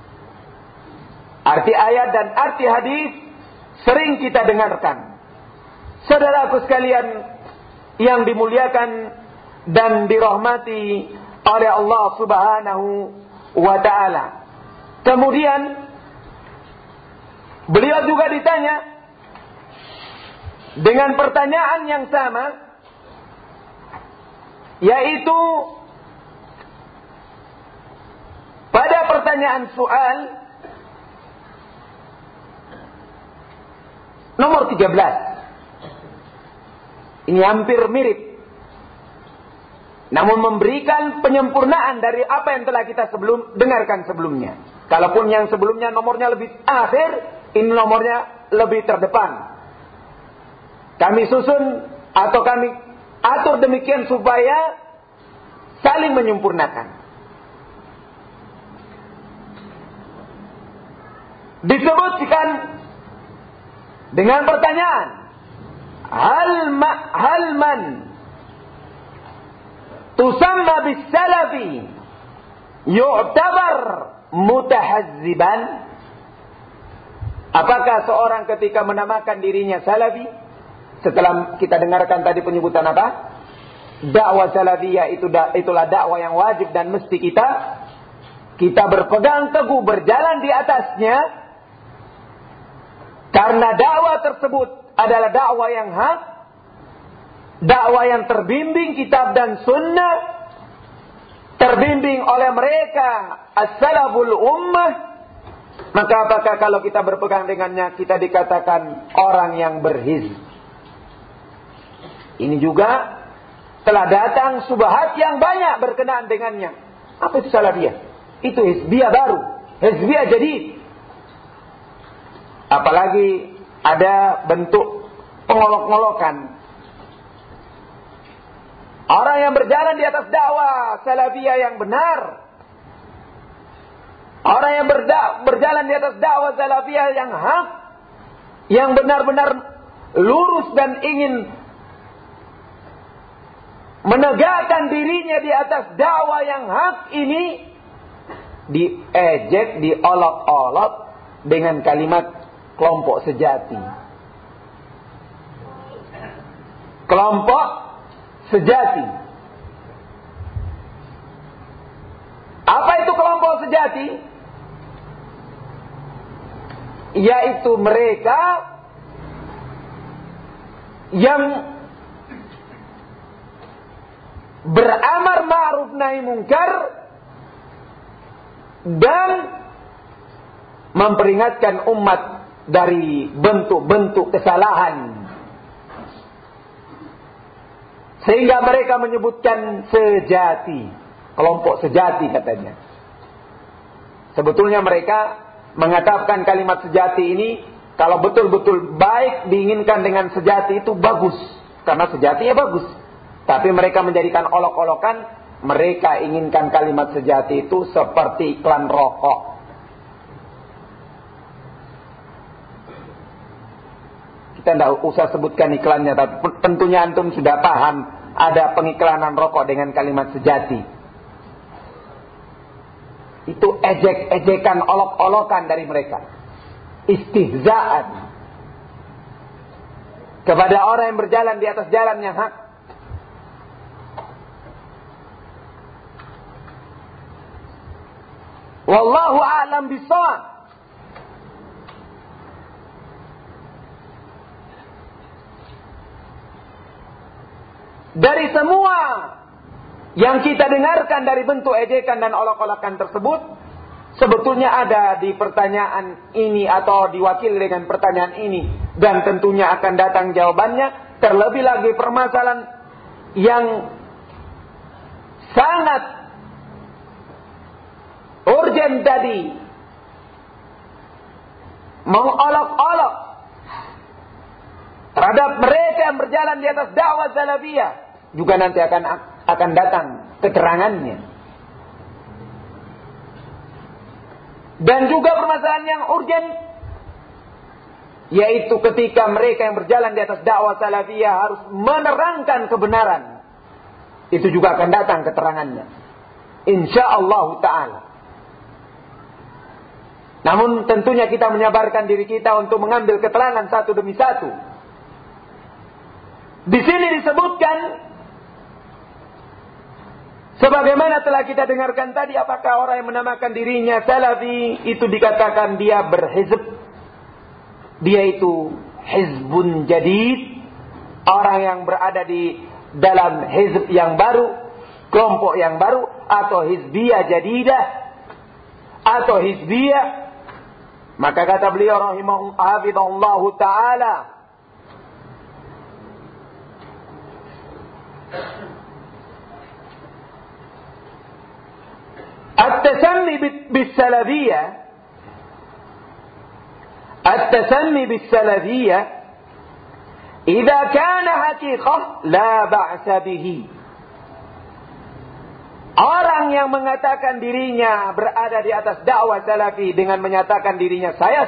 S1: Arti ayat dan arti hadis sering kita dengarkan. Saudaraku sekalian yang dimuliakan dan dirahmati oleh Allah Subhanahu wa ta'ala. Kemudian beliau juga ditanya dengan pertanyaan yang sama, yaitu pada pertanyaan soal nomor 13. Ini hampir mirip, namun memberikan penyempurnaan dari apa yang telah kita dengarkan sebelumnya. Kalaupun yang sebelumnya nomornya lebih akhir, ini nomornya lebih terdepan. Kami susun atau kami atur demikian supaya saling menyempurnakan. Disebutkan dengan pertanyaan, hal man tusamma bis-salafi yu'tabar mutahazziban? Apakah seorang ketika menamakan dirinya salafi, setelah kita dengarkan tadi penyebutan apa? Dakwah salafiyah itulah dakwah yang wajib dan mesti kita berpegang teguh, berjalan di atasnya, karena dakwah tersebut adalah dakwah yang hak, dakwah yang terbimbing kitab dan sunnah, terbimbing oleh mereka as-salaful ummah, Maka apakah kalau kita berpegang dengannya kita dikatakan orang yang berhizb? Ini juga telah datang syubhat yang banyak berkenaan dengannya. Apa itu salafiyah? Itu hizbiyah baru, hizbiyah jadid. Apalagi ada bentuk pengolok-ngolokan. Orang yang berjalan di atas dakwah salafiyah yang benar, orang yang berjalan di atas dakwah salafiyah yang hak, yang benar-benar lurus dan ingin menegakkan dirinya di atas dakwah yang hak ini, diejek, diolok-olok dengan kalimat kelompok sejati. Kelompok sejati. Apa itu kelompok sejati? Yaitu mereka yang beramar ma'ruf nahi mungkar dan memperingatkan umat dari bentuk-bentuk kesalahan, sehingga mereka menyebutkan sejati, kelompok sejati katanya. Sebetulnya mereka mengatakan kalimat sejati ini, kalau betul-betul baik diinginkan dengan sejati itu bagus, karena sejati ya bagus. Tapi mereka menjadikan olok-olokan, mereka inginkan kalimat sejati itu seperti iklan rokok. Kita tidak usah sebutkan iklannya, tapi tentunya antum sudah paham ada pengiklanan rokok dengan kalimat sejati. Itu ejek-ejekan, olok-olokan dari mereka. Istihzaan kepada orang yang berjalan di atas jalan yang hak. Wallahu a'lam bishawab. Dari semua yang kita dengarkan dari bentuk ejekan dan olok-olokan tersebut, sebetulnya ada di pertanyaan ini atau diwakili dengan pertanyaan ini, dan tentunya akan datang jawabannya. Terlebih lagi permasalahan yang sangat urgen tadi, mengolok-olok terhadap mereka yang berjalan di atas dakwah salafiyah, juga nanti akan datang keterangannya. Dan juga permasalahan yang urgen, yaitu ketika mereka yang berjalan di atas dakwah salafiyah harus menerangkan kebenaran, itu juga akan datang keterangannya, insyaallah ta'ala. Namun tentunya kita menyabarkan diri kita untuk mengambil keterangan satu demi satu. Di sini disebutkan, sebagaimana telah kita dengarkan tadi, apakah orang yang menamakan dirinya salafi itu dikatakan dia berhizb? Dia itu hizbun jadid, orang yang berada di dalam hizb yang baru, kelompok yang baru, atau hizbiyah jadidah, atau hizbiyah. Maka kata beliau rahimahullahu ta'ala, التسمي بالسلفية إذا كان حقيقة لا بأس به. Orang yang mengatakan dirinya berada di atas dakwah salafi dengan menyatakan dirinya saya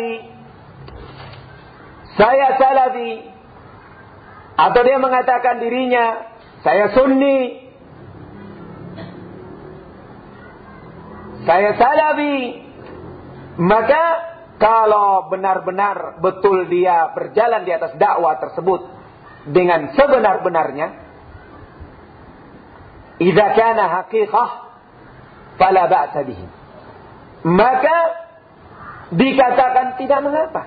S1: salafi, atau dia mengatakan dirinya saya sunni, saya salafi, maka kalau benar-benar betul dia berjalan di atas dakwah tersebut dengan sebenar-benarnya, idza kana haqiqah fala ba'sa bihi, maka dikatakan tidak mengapa.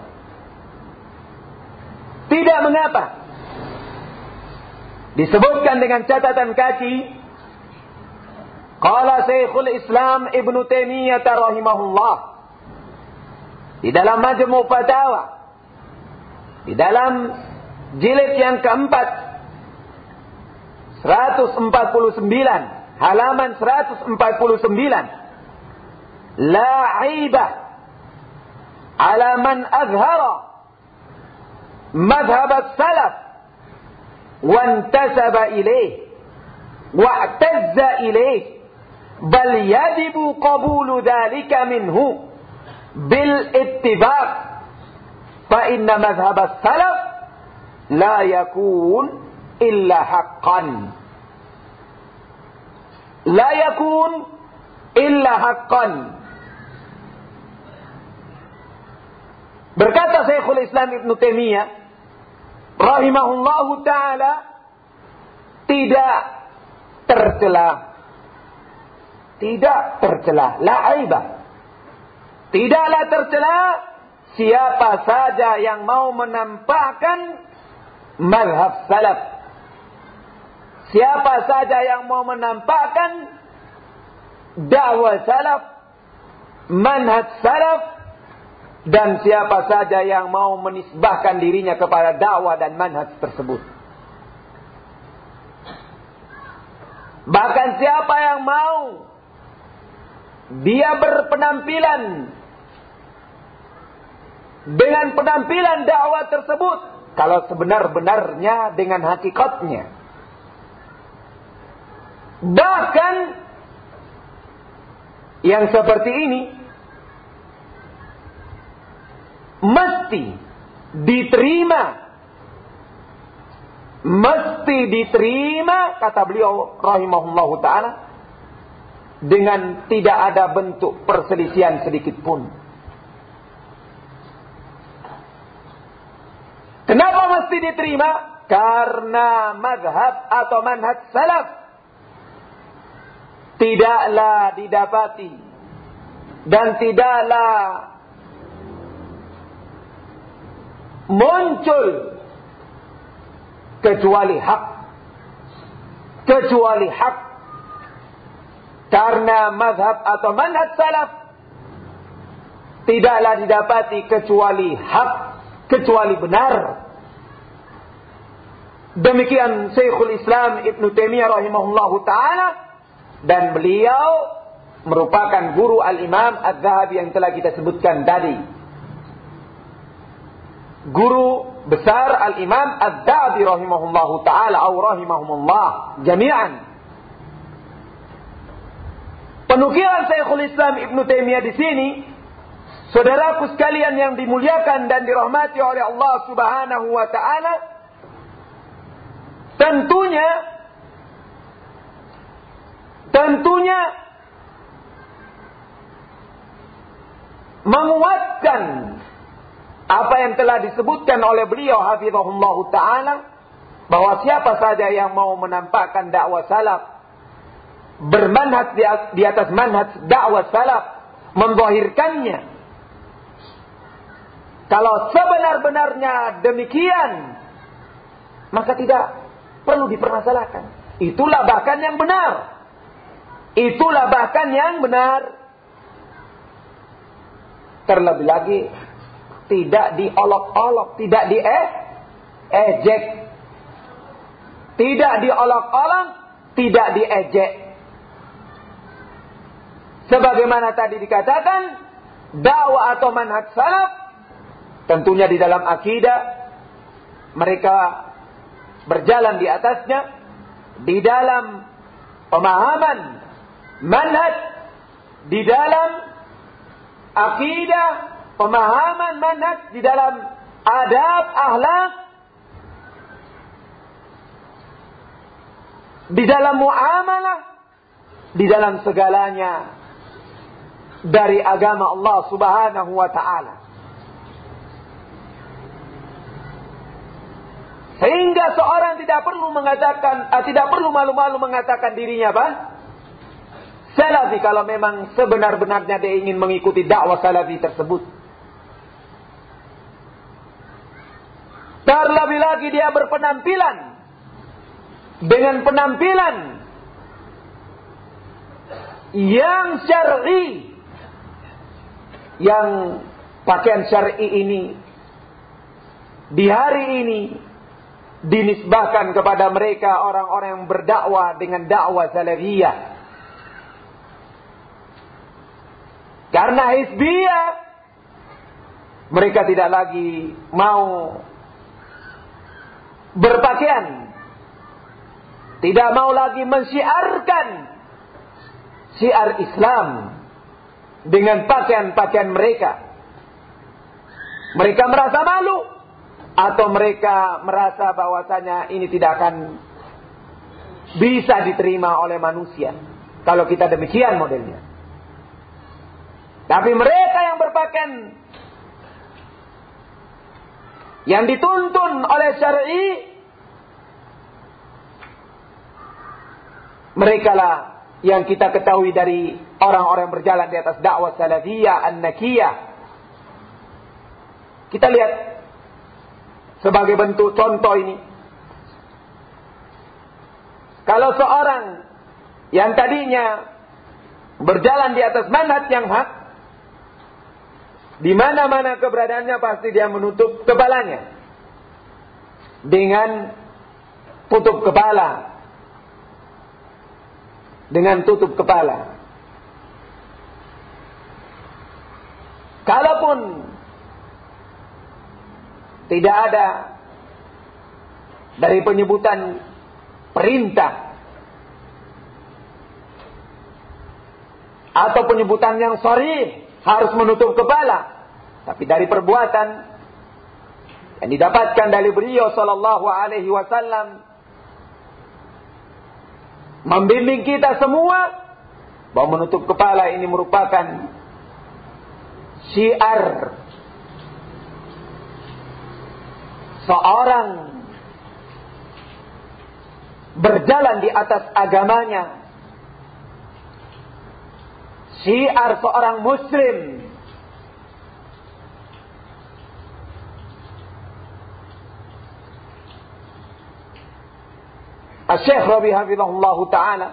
S1: Tidak mengapa. Disebutkan dengan catatan kaki, qala Syekhul Islam Ibnu Taimiyah rahimahullah, di dalam Majmu' Fatawa, di dalam jilid yang keempat, 149, halaman 149, la aibah ala man azhara madhhab as-salaf wa intasaba ilayh wa i'tazza ilayh bal yajibu qabulu dhalika minhu bil ittibaq fa inna madhhab as-salaf la yakun illa haqqan. La yakun illa haqqan. Berkata Syekhul Islam Ibn Taimiyah rahimahullahu ta'ala, tidak tercela. Tidak tercela. La aibah. Tidaklah tercela siapa saja yang mau menampakkan mazhab salaf. Siapa saja yang mau menampakkan dakwah salaf, manhaj salaf, dan siapa saja yang mau menisbahkan dirinya kepada dakwah dan manhaj tersebut. Bahkan siapa yang mau dia berpenampilan dengan penampilan dakwah tersebut, kalau sebenar-benarnya dengan hakikatnya. Bahkan yang seperti ini mesti diterima, kata beliau rahimahullahu ta'ala, dengan tidak ada bentuk perselisihan sedikit pun. Kenapa mesti diterima? Karena mazhab atau manhaj salaf tidaklah didapati dan tidaklah muncul kecuali hak. Karena mazhab atau manhaj salaf tidaklah didapati kecuali hak, kecuali benar. Demikian Syekhul Islam Ibn Taimiyah rahimahullahu ta'ala, dan beliau merupakan guru Al-Imam Az-Zahabi yang telah kita sebutkan tadi. Guru besar Al-Imam Az-Zahabi rahimahullahu ta'ala atau rahimahumullah jami'an. Penukilan Syekhul Islam Ibn Taimiyah di sini, saudaraku sekalian yang dimuliakan dan dirahmati oleh Allah Subhanahu wa ta'ala, tentunya menguatkan apa yang telah disebutkan oleh beliau hafizahullahu ta'ala, bahwa siapa saja yang mau menampakkan dakwah salaf, bermanhaj di atas manhaj dakwah salaf, menzahirkannya, kalau sebenar-benarnya demikian, maka tidak perlu dipermasalahkan. Itulah bahkan yang benar. Terlebih lagi tidak diolok-olok, tidak diejek. Tidak diolok-olok, tidak diejek. Sebagaimana tadi dikatakan, dakwah atau manhaj salaf tentunya di dalam akidah mereka berjalan di atasnya, di dalam pemahaman manhaj, di dalam akidah, pemahaman manhaj, di dalam adab, akhlak, di dalam muamalah, di dalam segalanya dari agama Allah Subhanahu wa ta'ala. Sehingga seorang tidak perlu malu-malu mengatakan dirinya apa? Salafi, kalau memang sebenar-benarnya dia ingin mengikuti dakwah salafi tersebut. Terlebih lagi dia berpenampilan dengan penampilan yang syar'i, yang pakaian syar'i ini di hari ini dinisbahkan kepada mereka orang-orang yang berdakwah dengan dakwah salafiyah. Karena hizbiyah, mereka tidak lagi mau berpakaian, tidak mau lagi mensyiarkan syiar Islam dengan pakaian-pakaian mereka. Mereka merasa malu, atau mereka merasa bahwasanya ini tidak akan bisa diterima oleh manusia kalau kita demikian modelnya. Tapi mereka yang berpakaian yang dituntun oleh syar'i, mereka lah yang kita ketahui dari orang-orang yang berjalan di atas dakwah salafiyah an-nakiyah. Kita lihat sebagai bentuk contoh ini. Kalau seorang yang tadinya berjalan di atas manhaj yang hak, di mana-mana keberadaannya pasti dia menutup kepalanya dengan tutup kepala. Dengan tutup kepala. Kalaupun tidak ada dari penyebutan perintah atau penyebutan yang sharih harus menutup kepala, tapi dari perbuatan yang didapatkan dari beliau sallallahu alaihi wasallam membimbing kita semua bahwa menutup kepala ini merupakan syiar seorang berjalan di atas agamanya, syiar seorang muslim. Syekh Rabi hafizahullah ta'ala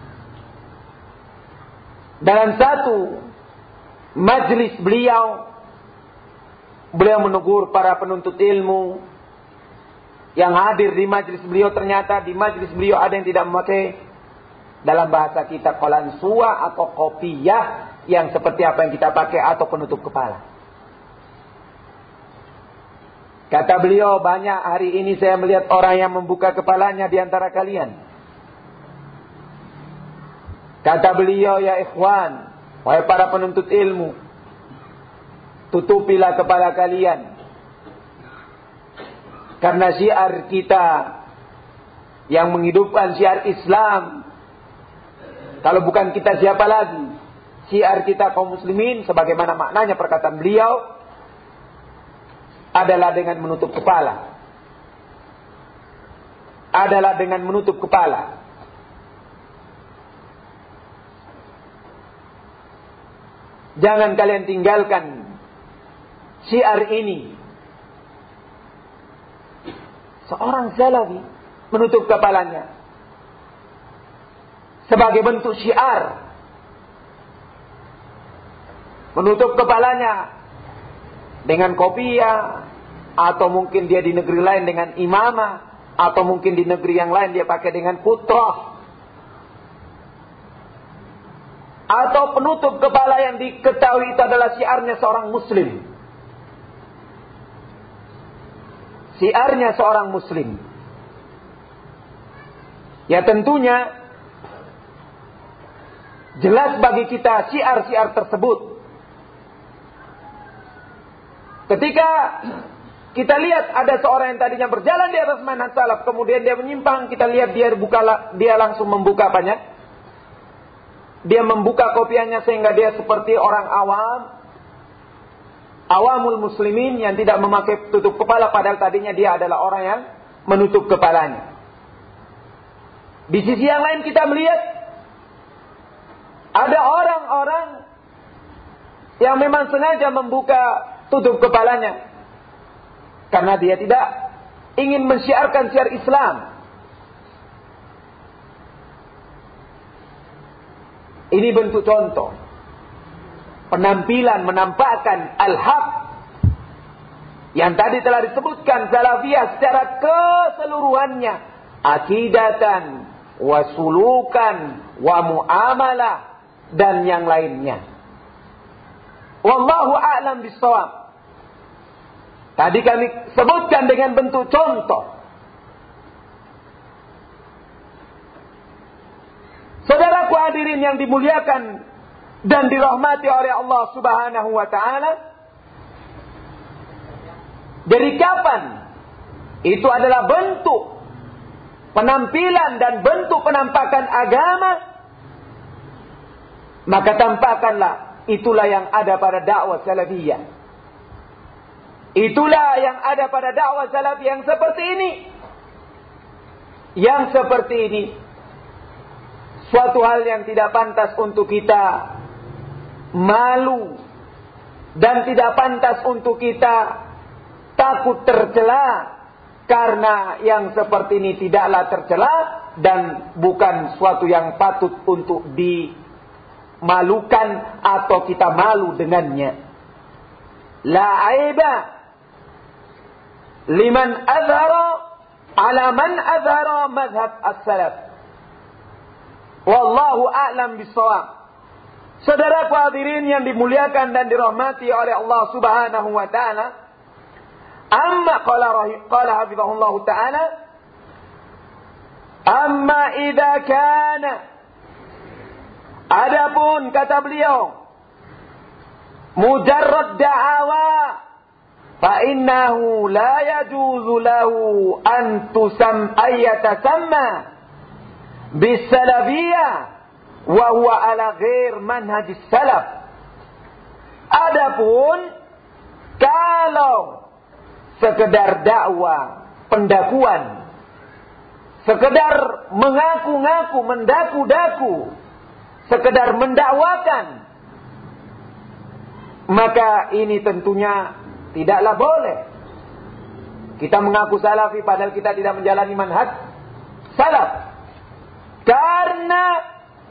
S1: dalam satu majlis beliau menegur para penuntut ilmu yang hadir di majlis beliau. Ternyata di majlis beliau ada yang tidak memakai, dalam bahasa kita, qalansuwa atau kopiyah yang seperti apa yang kita pakai, atau penutup kepala. Kata beliau, banyak hari ini saya melihat orang yang membuka kepalanya di antara kalian. Kata beliau, ya ikhwan, wahai para penuntut ilmu, tutupilah kepala kalian. Karena syiar kita yang menghidupkan syiar Islam, kalau bukan kita siapa lagi? Syiar kita kaum muslimin, sebagaimana maknanya perkataan beliau, adalah dengan menutup kepala. Adalah dengan menutup kepala. Jangan kalian tinggalkan syiar ini. Seorang salafi menutup kepalanya sebagai bentuk syiar. Menutup kepalanya dengan kopiah, atau mungkin dia di negeri lain dengan imamah, atau mungkin di negeri yang lain dia pakai dengan putrah, atau penutup kepala yang diketahui itu adalah syiarnya seorang muslim. Syiarnya seorang muslim. Ya tentunya jelas bagi kita syiar-syiar tersebut. Ketika kita lihat ada seorang yang tadinya berjalan di atas manhaj salaf, kemudian dia menyimpang, kita lihat dia langsung membuka apanya? Dia membuka kopiahnya sehingga dia seperti orang awamul muslimin yang tidak memakai tutup kepala, padahal tadinya dia adalah orang yang menutup kepalanya. Di sisi yang lain kita melihat ada orang-orang yang memang sengaja membuka tutup kepalanya karena dia tidak ingin mensyiarkan syiar Islam. Ini bentuk contoh. penampilan, menampakkan al-haq yang tadi telah disebutkan salafiyah secara keseluruhannya, akidatan, wa sulukan, wa muamalah, dan yang lainnya. Wallahu a'lam bissawab. Tadi kami sebutkan dengan bentuk contoh. Saudaraku hadirin yang dimuliakan dan dirahmati oleh Allah Subhanahu wa taala, dari kapan itu adalah bentuk penampilan dan bentuk penampakan agama, maka tampakkanlah itulah yang ada pada dakwah salafiyah. Itulah yang ada pada dakwah salafiyah yang seperti ini. Yang seperti ini suatu hal yang tidak pantas untuk kita malu dan tidak pantas untuk kita takut tercela, karena yang seperti ini tidaklah tercela dan bukan suatu yang patut untuk dimalukan atau kita malu dengannya. La aiba liman azhara ala man azhara madhab as-salaf. Wallahu a'lam bissawab. Saudaraku hadirin yang dimuliakan dan dirahmati oleh Allah Subhanahu wa taala, amma qala hafizahullah taala, amma idza kana, adapun kata beliau, mujarrad da'awa fa innahu la yajuzu lahu an yatasamma bis-salafiyah wa huwa ala ghair manhaj salaf. Adapun kalau sekedar dakwah, pendakuan, sekedar mengaku-ngaku, mendaku-daku, sekedar mendakwakan, maka ini tentunya tidaklah boleh. Kita mengaku salafi padahal kita tidak menjalani manhaj salaf. Karena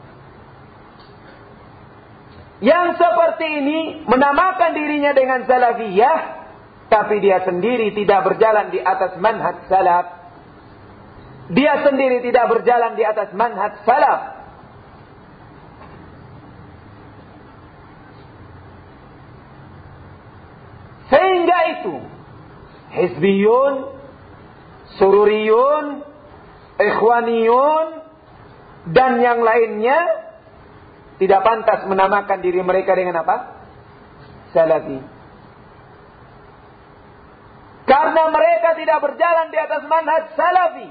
S1: yang seperti ini menamakan dirinya dengan salafiyah, tapi dia sendiri tidak berjalan di atas manhaj salaf. Dia sendiri tidak berjalan di atas manhaj salaf. Sehingga itu hizbiyun, sururiyun, ikhwaniyun, dan yang lainnya tidak pantas menamakan diri mereka dengan apa? Salafi. Karena mereka tidak berjalan di atas manhaj salafi.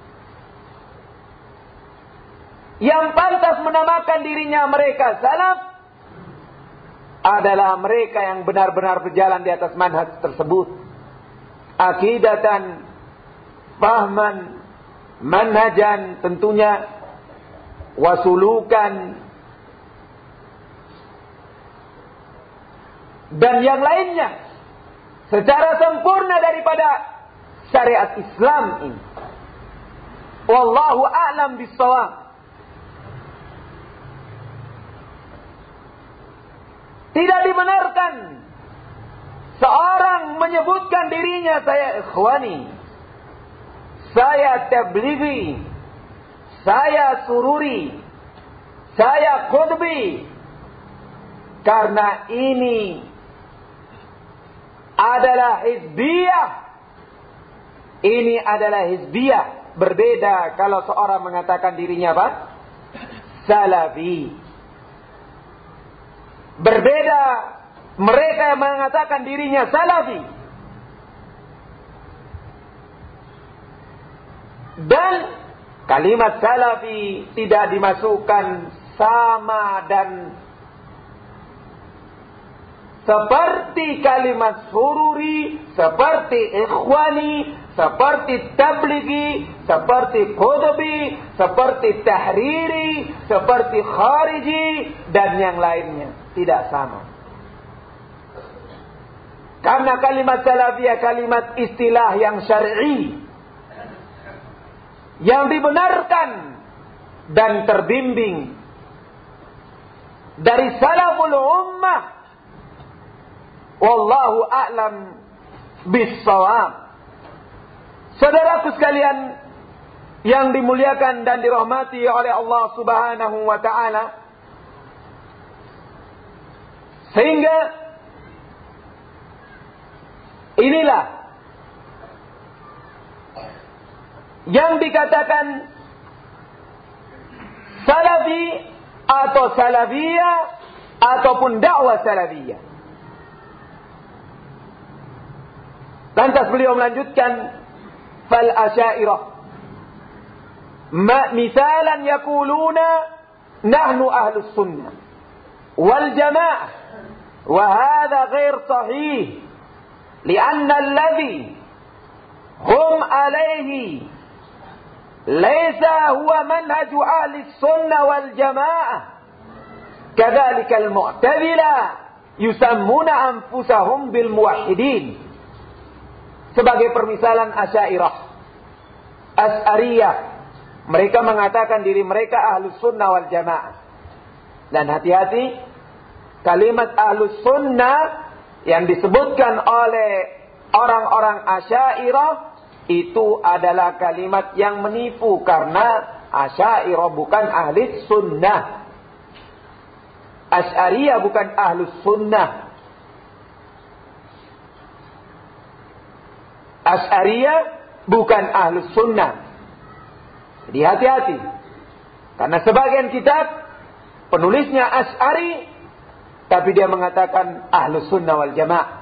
S1: Yang pantas menamakan dirinya mereka salaf adalah mereka yang benar-benar berjalan di atas manhaj tersebut. Akidatan, fahman, manhajan tentunya, wasulukan, dan yang lainnya secara sempurna daripada syariat Islam ini. Wallahu a'lam bissawab. Tidak dibenarkan seorang menyebutkan dirinya, saya ikhwani, saya tablighi, saya sururi, saya qutbi, karena ini adalah hizbiyah. Ini adalah hizbiyah. Berbeda kalau seorang mengatakan dirinya apa? Salafi. Berbeda mereka yang mengatakan dirinya salafi. Dan kalimat salafi tidak dimasukkan sama dan seperti kalimat sururi, seperti ikhwani, seperti tablighi, seperti qutbi, seperti tahriri, seperti khariji, dan yang lainnya. Tidak sama. Karena kalimat salafiyah kalimat istilah yang syar'i, yang dibenarkan dan terbimbing dari salaful ummah. Wallahu a'lam bis-shawab. Saudaraku sekalian yang dimuliakan dan dirahmati oleh Allah Subhanahu wa taala, sehingga inilah yang dikatakan salafi atau salafiyah ataupun dakwah salafiyah. Lantas beliau melanjutkan, fal asy'ariyah misalan yaquluna nahnu ahlus sunnah wal jamaah wa hadha ghair sahih lianna alladhi hum alayhi laysa huwa manhaj ahli sunnah wal jamaah kadzalika al mu'tazilah yusammuna anfusahum bil muwahhidin. Sebagai permisalan Asy'ariyah, mereka mengatakan diri mereka ahlus sunnah wal jamaah. Dan hati-hati, kalimat ahlus sunnah yang disebutkan oleh orang-orang Asy'ariyah itu adalah kalimat yang menipu, karena Asy'ariyah bukan ahli sunnah. Asy'ariyah bukan ahlus sunnah. Asy'ariyah bukan ahlus sunnah. Jadi hati-hati. Karena sebagian kitab penulisnya Asy'ari, tapi dia mengatakan ahlus sunnah wal jamaah.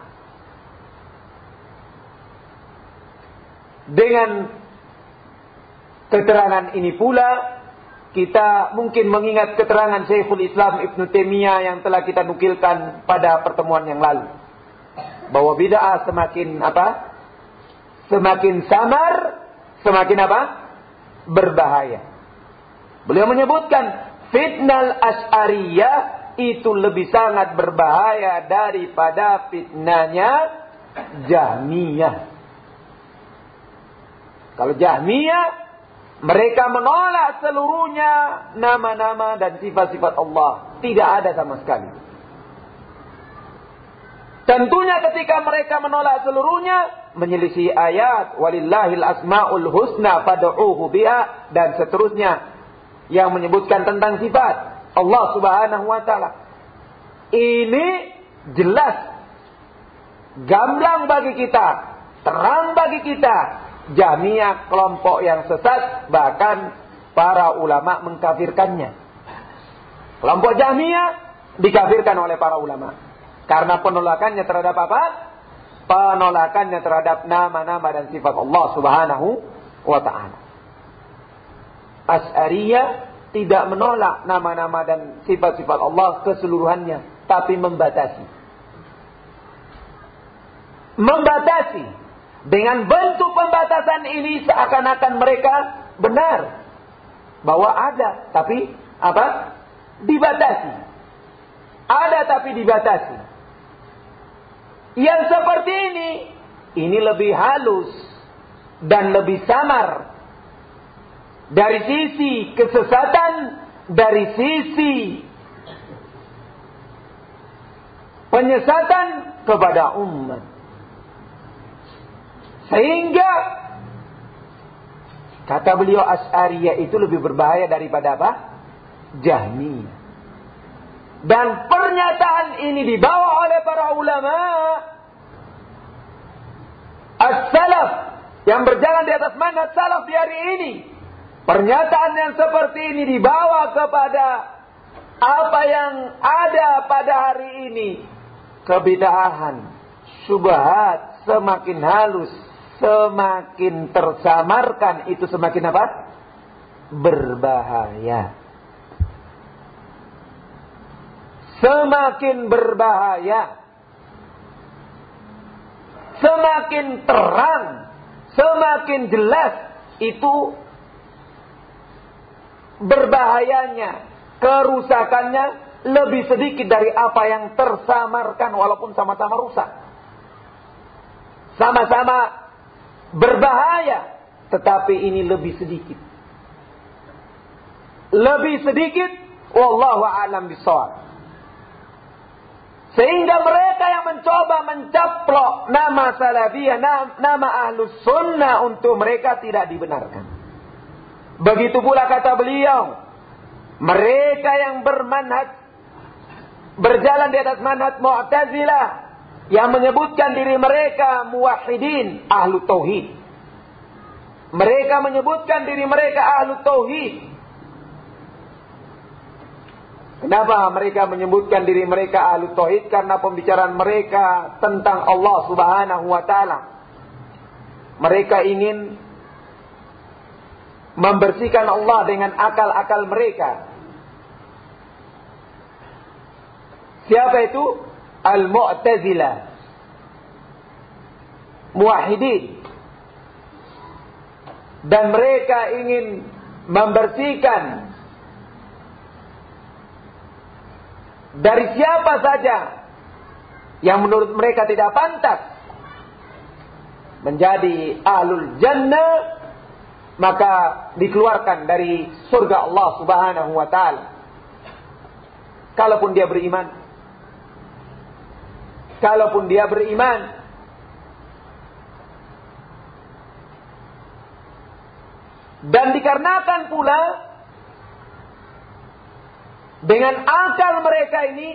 S1: Dengan keterangan ini pula, kita mungkin mengingat keterangan Syekhul Islam Ibn Taimiyah yang telah kita nukilkan pada pertemuan yang lalu. Bahwa bid'ah semakin apa? Semakin samar, semakin apa? Berbahaya. Beliau menyebutkan fitnah Asy'ariyah itu lebih sangat berbahaya daripada fitnahnya Jahmiyah. Kalau Jahmiyah, mereka menolak seluruhnya nama-nama dan sifat-sifat Allah. Tidak ada sama sekali. Tentunya ketika mereka menolak seluruhnya, menyelisih ayat walillahil asmaul husna fad'uuhu biha dan seterusnya yang menyebutkan tentang sifat Allah Subhanahu wa taala. Ini jelas gamblang bagi kita, terang bagi kita, Jahmiyah kelompok yang sesat, bahkan para ulama mengkafirkannya. Kelompok Jahmiyah dikafirkan oleh para ulama. Karena penolakannya terhadap apa? Penolakannya terhadap nama-nama dan sifat Allah Subhanahu wa ta'ala. Asy'ariyah tidak menolak nama-nama dan sifat-sifat Allah keseluruhannya, tapi membatasi. Membatasi. Dengan bentuk pembatasan ini seakan-akan mereka benar. Bahwa ada, tapi apa? Dibatasi. Ada tapi dibatasi. Yang seperti ini lebih halus dan lebih samar dari sisi kesesatan, dari sisi penyesatan kepada umat. Sehingga kata beliau Asy'ariyah itu lebih berbahaya daripada apa? Jahmiyah. Dan pernyataan ini dibawa oleh para ulama as-salaf yang berjalan di atas manhaj salaf di hari ini. Pernyataan yang seperti ini dibawa kepada apa yang ada pada hari ini. Kebid'ahan, syubhat semakin halus, semakin tersamarkan, itu semakin apa? Berbahaya. Semakin berbahaya, semakin terang, semakin jelas itu berbahayanya, kerusakannya lebih sedikit dari apa yang tersamarkan, walaupun sama-sama rusak. Sama-sama berbahaya, tetapi ini lebih sedikit. Lebih sedikit, wallahu a'lam bishawab. Sehingga mereka yang mencoba mencaplok nama salafiyah, nama ahlus sunnah untuk mereka tidak dibenarkan. Begitu pula kata beliau, mereka yang berjalan di atas manhaj Mu'tazilah, yang menyebutkan diri mereka muwahhidin, ahlu tauhid. Mereka menyebutkan diri mereka ahlu tauhid. Kenapa mereka menyebutkan diri mereka ahlu tauhid? Karena pembicaraan mereka tentang Allah Subhanahu wa taala. Mereka ingin membersihkan Allah dengan akal-akal mereka. Siapa itu? Al-Mu'tazilah, muwahhidin. Dan mereka ingin membersihkan dari siapa saja yang menurut mereka tidak pantas menjadi ahlul jannah, maka dikeluarkan dari surga Allah Subhanahu wa taala. Kalaupun dia beriman. Dan dikarenakan pula dengan akal mereka ini,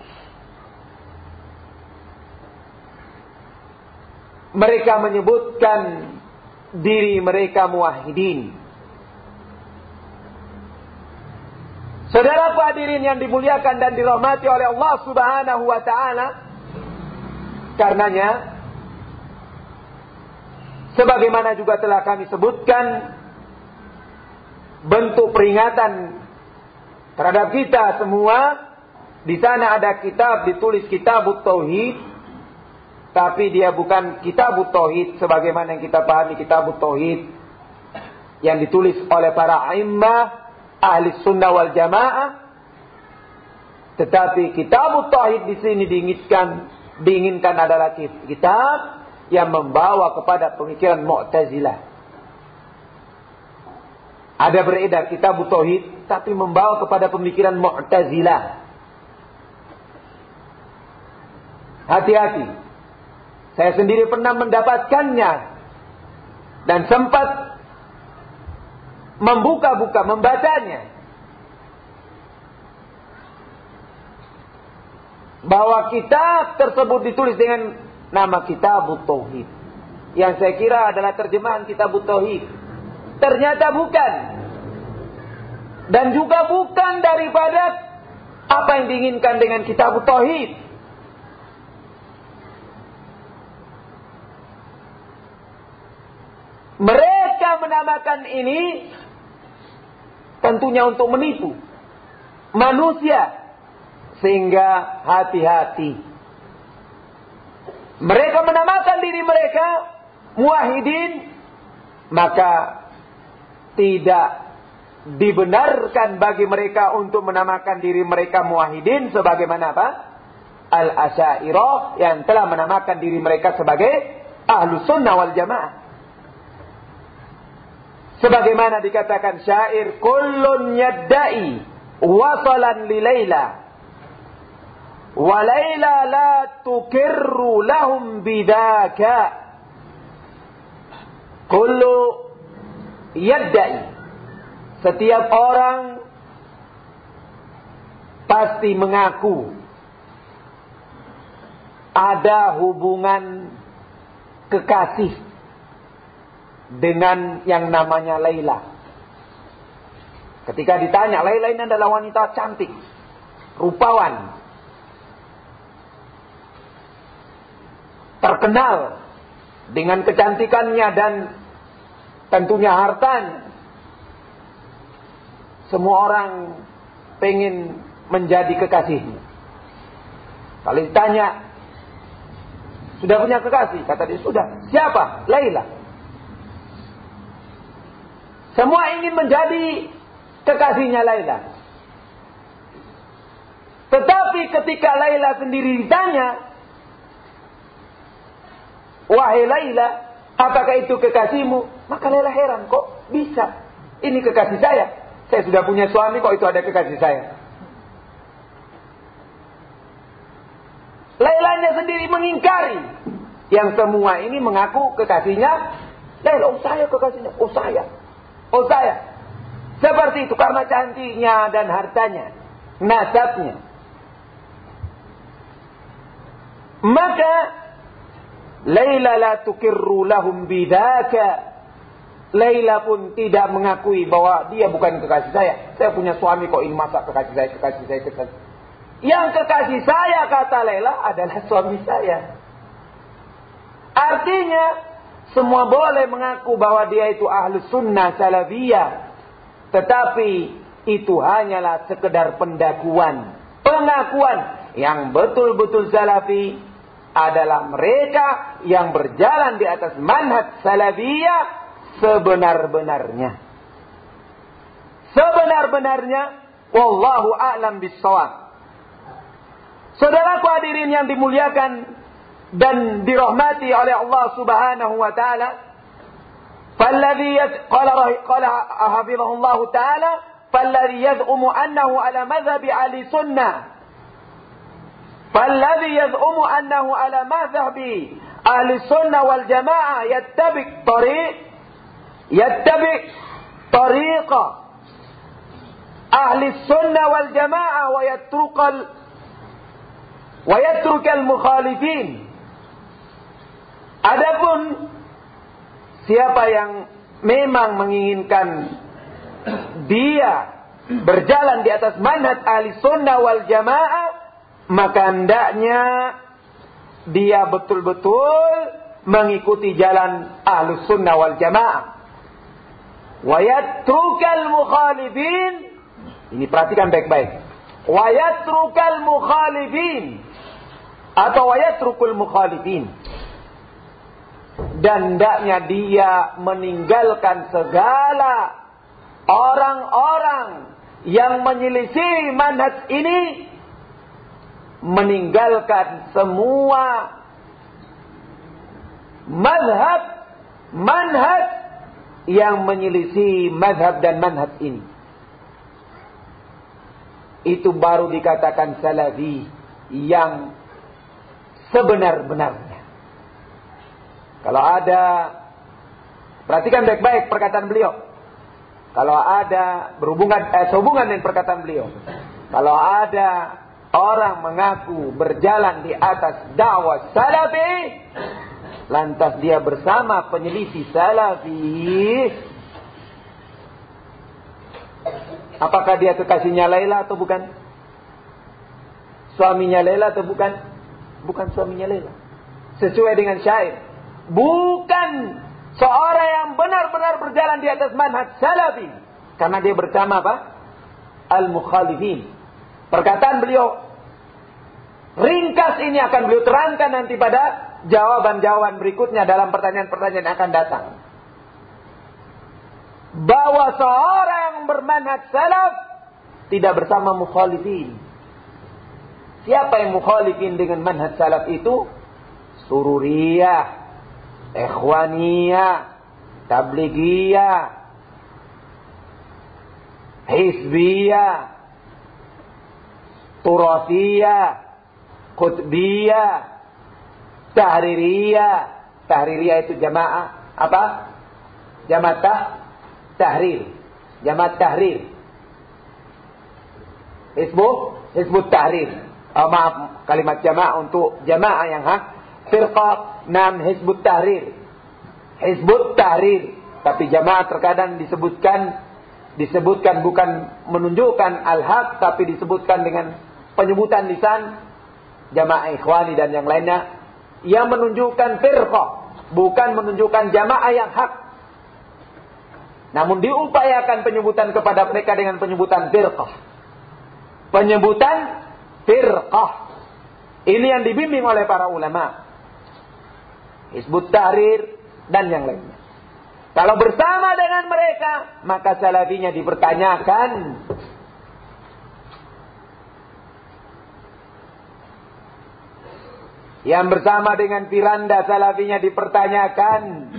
S1: mereka menyebutkan diri mereka muwahhidin. Saudara hadirin yang dimuliakan dan dirahmati oleh Allah Subhanahu wa taala, karenanya sebagaimana juga telah kami sebutkan, bentuk peringatan terhadap kita semua, di sana ada kitab ditulis Kitabut Tauhid, tapi dia bukan Kitabut Tauhid sebagaimana yang kita pahami Kitabut Tauhid yang ditulis oleh para a'immah ahli sunnah wal jamaah, tetapi Kitabut Tauhid di sini diinginkan adalah kitab yang membawa kepada pemikiran Mu'tazilah. Ada beredar Kitabut Tauhid tapi membawa kepada pemikiran Mu'tazilah. Hati-hati. Saya sendiri pernah mendapatkannya dan sempat membuka-buka, membacanya. Bahwa kitab tersebut ditulis dengan nama Kitabut Tauhid, yang saya kira adalah terjemahan Kitabut Tauhid. Ternyata bukan. Dan juga bukan daripada apa yang diinginkan dengan Kitabut Tauhid. Mereka menamakan ini tentunya untuk menipu manusia, sehingga hati-hati. Mereka menamakan diri mereka muwahhidin, maka tidak dibenarkan bagi mereka untuk menamakan diri mereka muwahhidin sebagaimana apa? Al-Asy'ariyah yang telah menamakan diri mereka sebagai Ahlus Sunnah wal Jamaah. Sebagaimana dikatakan syair, kullun yadda'i wasalan li Laila wa Laila la tukirru lahum bidaka. Kullu yadda'i, setiap orang pasti mengaku ada hubungan kekasih dengan yang namanya Laila. Ketika ditanya, Laila ini adalah wanita cantik, rupawan, terkenal dengan kecantikannya dan tentunya hartanya. Semua orang pengen menjadi kekasihnya. Kalau ditanya, sudah punya kekasih? Kata dia, sudah. Siapa? Laila. Semua ingin menjadi kekasihnya Laila. Tetapi ketika Laila sendiri ditanya, wahai Laila, apakah itu kekasihmu? Maka Laila heran, kok bisa? Ini kekasih saya. Saya sudah punya suami, kok itu ada kekasih saya? Lailanya sendiri mengingkari. Yang semua ini mengaku kekasihnya. Laila, oh saya kekasihnya. Oh saya. Oh saya. Seperti itu karena cantiknya dan hartanya. Nasabnya. Maka Laila la tukirru lahum bidaka. Laila pun tidak mengakui bahwa dia bukan kekasih saya. Saya punya suami kok, ini masa kekasih saya, kekasih saya, kekasih. Yang kekasih saya, kata Laila, adalah suami saya. Artinya, semua boleh mengaku bahwa dia itu ahlus sunnah salafiyah. Tetapi itu hanyalah sekedar pendakuan. Pengakuan yang betul-betul salafi adalah mereka yang berjalan di atas manhaj salafiyah sebenar-benarnya. Sebenar-benarnya, wallahu a'lam bissawab. Saudaraku hadirin yang dimuliakan dan dirahmati oleh Allah Subhanahu wa taala, فالذي قال حفظه الله تعالى فالذي يزعم أنه على مذهب أهل السنة فالذي يزعم أنه على مذهب أهل السنة والجماعة يتبع طريق أهل السنة والجماعة ويترك المخالفين. Adapun siapa yang memang menginginkan dia berjalan di atas manhaj ahli sunnah wal jamaah, maka hendaknya dia betul-betul mengikuti jalan ahli sunnah wal jamaah. Wa yatrukal mukhalifin. Ini perhatikan baik-baik. Wa yatrukal mukhalifin atau wa yatrukul mukhalifin. Dan hendaknya dia meninggalkan segala orang-orang yang menyelisih manhaj ini, meninggalkan semua manhaj yang menyelisih mazhab dan manhaj ini. Itu baru dikatakan salafi yang sebenar-benarnya. Kalau ada, perhatikan baik-baik perkataan beliau. Kalau ada sehubungan dengan perkataan beliau. Kalau ada orang mengaku berjalan di atas dakwah salafi, lantas dia bersama penyelisih salafi, apakah dia kekasihnya Laila atau bukan? Suaminya Laila atau bukan? Bukan suaminya Laila. Sesuai dengan syair. Bukan seorang yang benar-benar berjalan di atas manhaj salafi. Karena dia bersama apa? Al-mukhalifin. Perkataan beliau ringkas ini akan beliau terangkan nanti pada jawaban-jawaban berikutnya dalam pertanyaan-pertanyaan yang akan datang. Bahwa seorang yang bermanhaj salaf tidak bersama mukhalifin. Siapa yang mukhalifin dengan manhaj salaf itu? Sururiyah, Ikhwaniyah, Tabligiyah, Hizbiyah, Turafiyah, Qutbiyah, Tahririyah. Tahririyah itu jamaah apa? Jamaah Tahrir. Jamaah Tahrir. Hizbut Tahrir. Maaf, kalimat jamaah untuk jamaah yang hak. Firqah nam Hizbut Tahrir. Hizbut Tahrir. Tapi jamaah terkadang disebutkan bukan menunjukkan al-haq, tapi disebutkan dengan penyebutan lisan jamaah ikhwani dan yang lainnya yang menunjukkan firqah, bukan menunjukkan jamaah yang hak. Namun diupayakan penyebutan kepada mereka dengan penyebutan firqah. Penyebutan firqah. Ini yang dibimbing oleh para ulama. Hizbut Tahrir dan yang lainnya. Kalau bersama dengan mereka, maka salafinya dipertanyakan. Yang bersama dengan Firanda, salafinya dipertanyakan.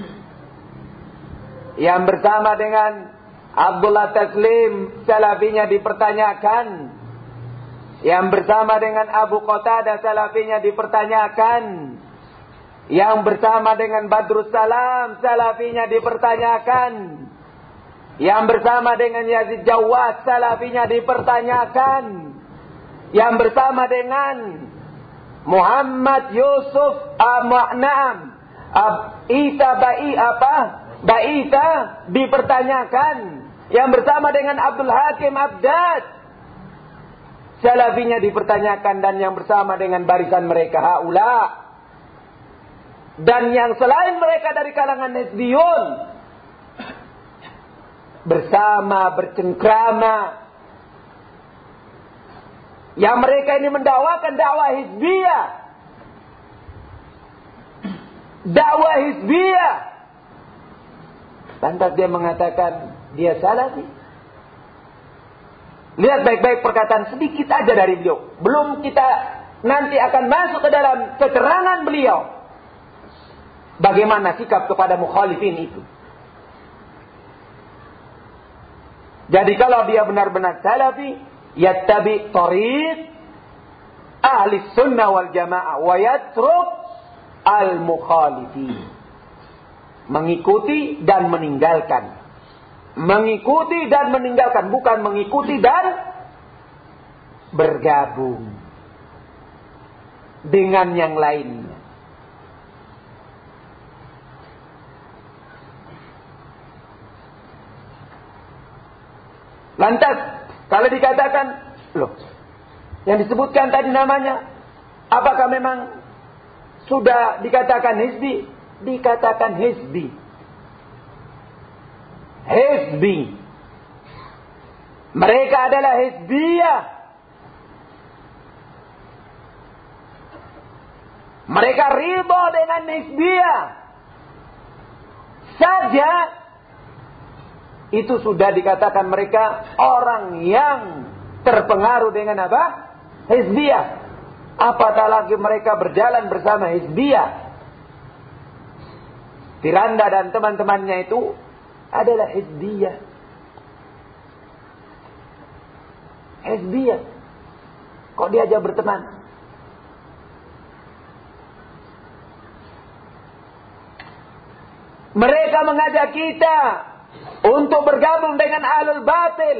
S1: Yang bersama dengan Abdullah Taslim, salafinya dipertanyakan. Yang bersama dengan Abu Qatadah salafinya dipertanyakan. Yang bersama dengan Badrus Salam salafinya dipertanyakan. Yang bersama dengan Yazid Jawad salafinya dipertanyakan. Yang bersama dengan Muhammad Yusuf Isa Baita dipertanyakan. Yang bersama dengan Abdul Hakim Abdad salafinya dipertanyakan. Dan yang bersama dengan barisan mereka haula. Dan yang selain mereka dari kalangan Hizbiyun bersama bercengkrama. Yang mereka ini mendakwakan dakwah Hizbiyah. Dakwah Hizbiyah. Lantas dia mengatakan dia salafi. Lihat baik-baik perkataan sedikit aja dari beliau. Belum kita nanti akan masuk ke dalam keterangan beliau. Bagaimana sikap kepada mukhalifin itu. Jadi kalau dia benar-benar salafi, yattabi tariq ahli sunnah wal jamaah wa yatruk al mukhalifin. Mengikuti dan meninggalkan. Mengikuti dan meninggalkan, bukan mengikuti dan bergabung dengan yang lainnya. Lantas, kalau dikatakan, loh, yang disebutkan tadi namanya, apakah memang sudah dikatakan hizbi? Dikatakan hizbi. Hizbi. Mereka adalah hizbiyah. Mereka ridha dengan hizbiyah saja. Itu sudah dikatakan mereka orang yang terpengaruh dengan apa? Hizbiyah. Apatah lagi mereka berjalan bersama hizbiyah. Firanda dan teman-temannya itu adalah hizbiyah. Hizbiyah. Kok diajak berteman? Mereka mengajak kita untuk bergabung dengan ahlul batil.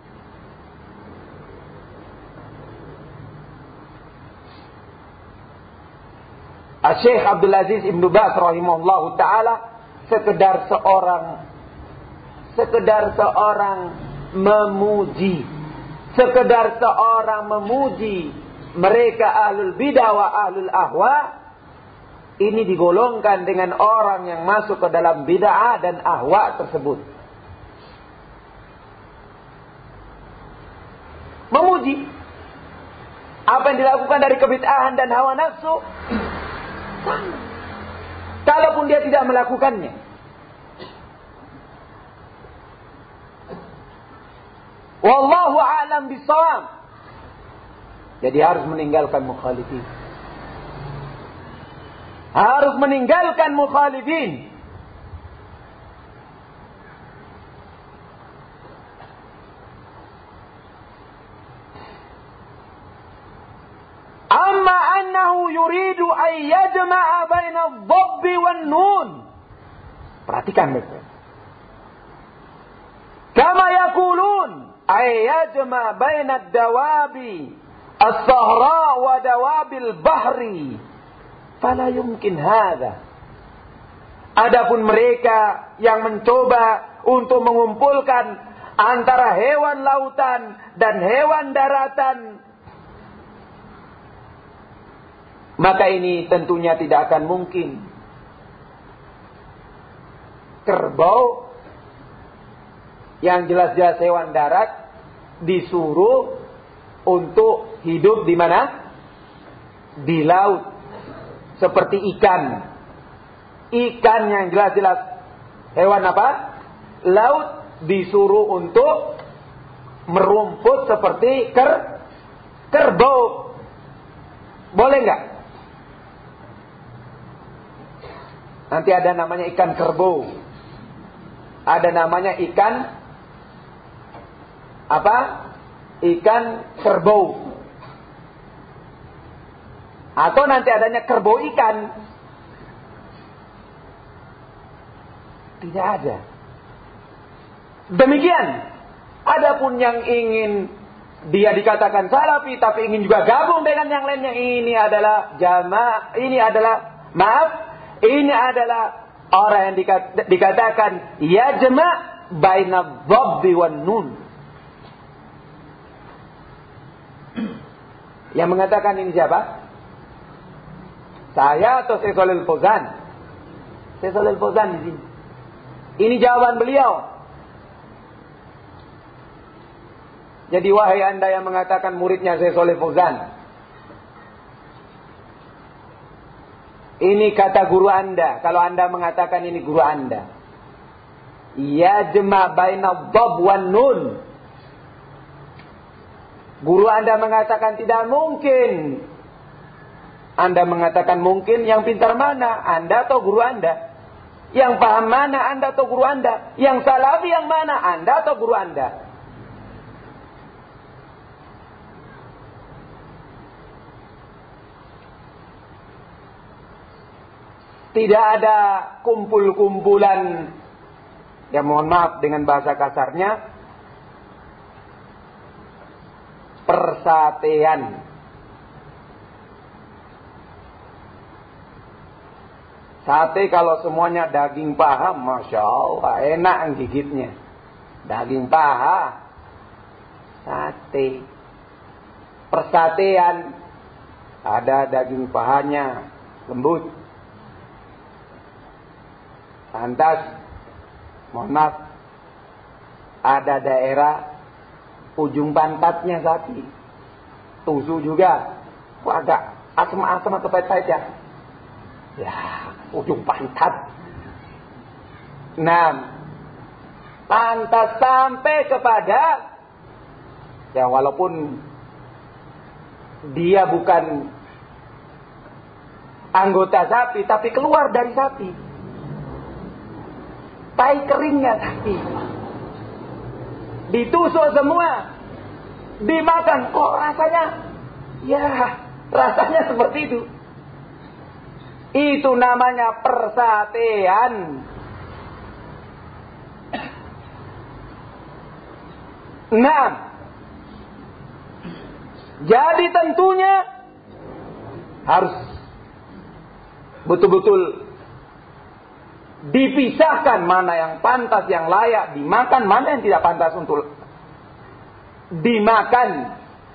S1: Syekh Abdul Aziz Ibn Baz rahimahullahu ta'ala sekedar seorang memuji. Sekedar seorang memuji mereka ahlul bidah wa ahlul ahwa. Ini digolongkan dengan orang yang masuk ke dalam bid'ah dan ahwa tersebut. Memuji apa yang dilakukan dari kebid'ahan dan hawa nafsu. Kalaupun dia tidak melakukannya. Wallahu a'lam bishawab. Jadi harus meninggalkan mukhalifin. Harus meninggalkan mukhalifin. Amma annahu yuridu an yajma'a baina adh-dhabb wan-nun. Perhatikan baik-baik. Kama yaqulun ay yajma' baina ad-dawabi as-sahra wa dawabil bahri. Fala yumkin hadza. Adapun mereka yang mencoba untuk mengumpulkan antara hewan lautan dan hewan daratan, maka ini tentunya tidak akan mungkin. Kerbau yang jelas-jelas hewan darat disuruh untuk hidup di mana? Di laut. Seperti ikan. Ikan yang jelas-jelas hewan apa? Laut disuruh untuk merumput seperti kerbau. Boleh nggak? Nanti ada namanya ikan kerbau. Ada namanya ikan apa? Ikan kerbau. Atau nanti adanya kerbau ikan. Tidak ada. Demikian. Adapun yang ingin dia dikatakan salafi tapi ingin juga gabung dengan yang lainnya, ini adalah ini adalah orang yang dikatakan yajma' baina dhabbi wan nun. Yang mengatakan ini siapa? Saya atau Syekh Shalih Al-Fauzan? Syekh Shalih Al-Fauzan di sini. Ini jawaban beliau. Jadi wahai anda yang mengatakan muridnya Syekh Shalih Al-Fauzan, ini kata guru anda. Kalau anda mengatakan ini guru anda, yajma' baina dhab wan nun. Guru anda mengatakan tidak mungkin. Anda mengatakan mungkin, yang pintar mana? Anda atau guru anda? Yang paham mana? Anda atau guru anda? Yang salafi yang mana? Anda atau guru anda? Tidak ada kumpul-kumpulan, ya mohon maaf dengan bahasa kasarnya, persatean. Sate kalau semuanya daging paha, Masya Allah, enak gigitnya. Daging paha, sate. Persatean, ada daging pahanya, lembut. Lantas, mohon maaf, ada daerah ujung pantatnya sapi, tusu juga, agak asam-asam atau pahit-pahit ya. Ya, ujung pantat. Nah, lantas sampai kepada, ya walaupun dia bukan anggota sapi, tapi keluar dari sapi. Tai keringnya sapi. Ditusuk semua. Dimakan. Kok rasanya? Ya, rasanya seperti itu. Itu namanya persatean. Nah, jadi tentunya harus betul-betul dipisahkan mana yang pantas, yang layak dimakan, mana yang tidak pantas untuk dimakan.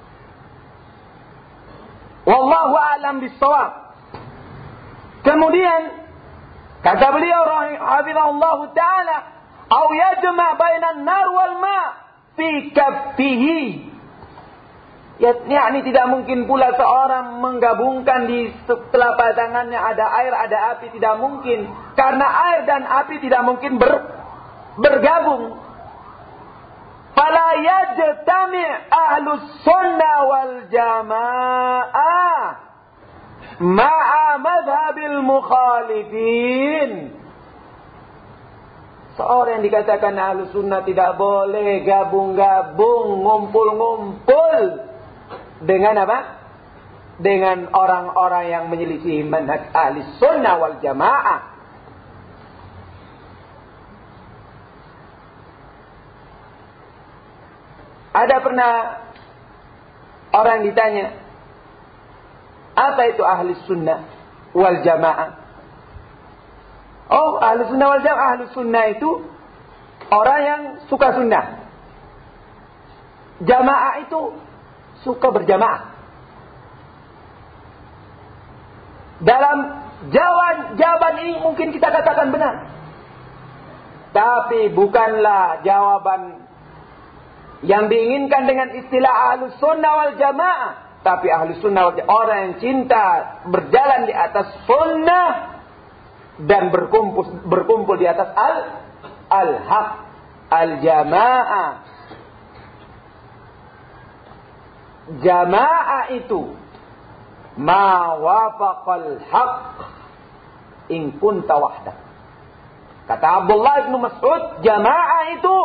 S1: Wallahu a'lam bissawab. Kemudian kata beliau rahimahullah taala, "Au yajma' bainan nar wal ma' fi kaffihi." Yakni tidak mungkin pula seorang menggabungkan di telapak tangannya ada air, ada api, tidak mungkin. Karena air dan api tidak mungkin bergabung. Fala yajtami' ahlus sunnah wal jamaah ma'a madhabil mukhalifin. Seorang yang dikatakan ahlus sunnah tidak boleh gabung-gabung, ngumpul-ngumpul dengan apa? Dengan orang-orang yang menyelisih manhaj ahli sunnah wal jamaah. Ada pernah orang ditanya, apa itu ahli sunnah wal jamaah? Oh, ahli sunnah wal jamaah. Ahli sunnah itu orang yang suka sunnah. Jamaah itu suka berjamaah. Dalam jawaban ini mungkin kita katakan benar. Tapi bukanlah jawaban yang diinginkan dengan istilah ahlus sunnah wal jamaah. Tapi ahlus sunnah wal jamaah, orang yang cinta berjalan di atas sunnah dan berkumpul di atas al-haq, al-jamaah. Jamaah itu ma wafaqal haqq in kunta wahdak. Kata Abdullah bin Mas'ud, jamaah itu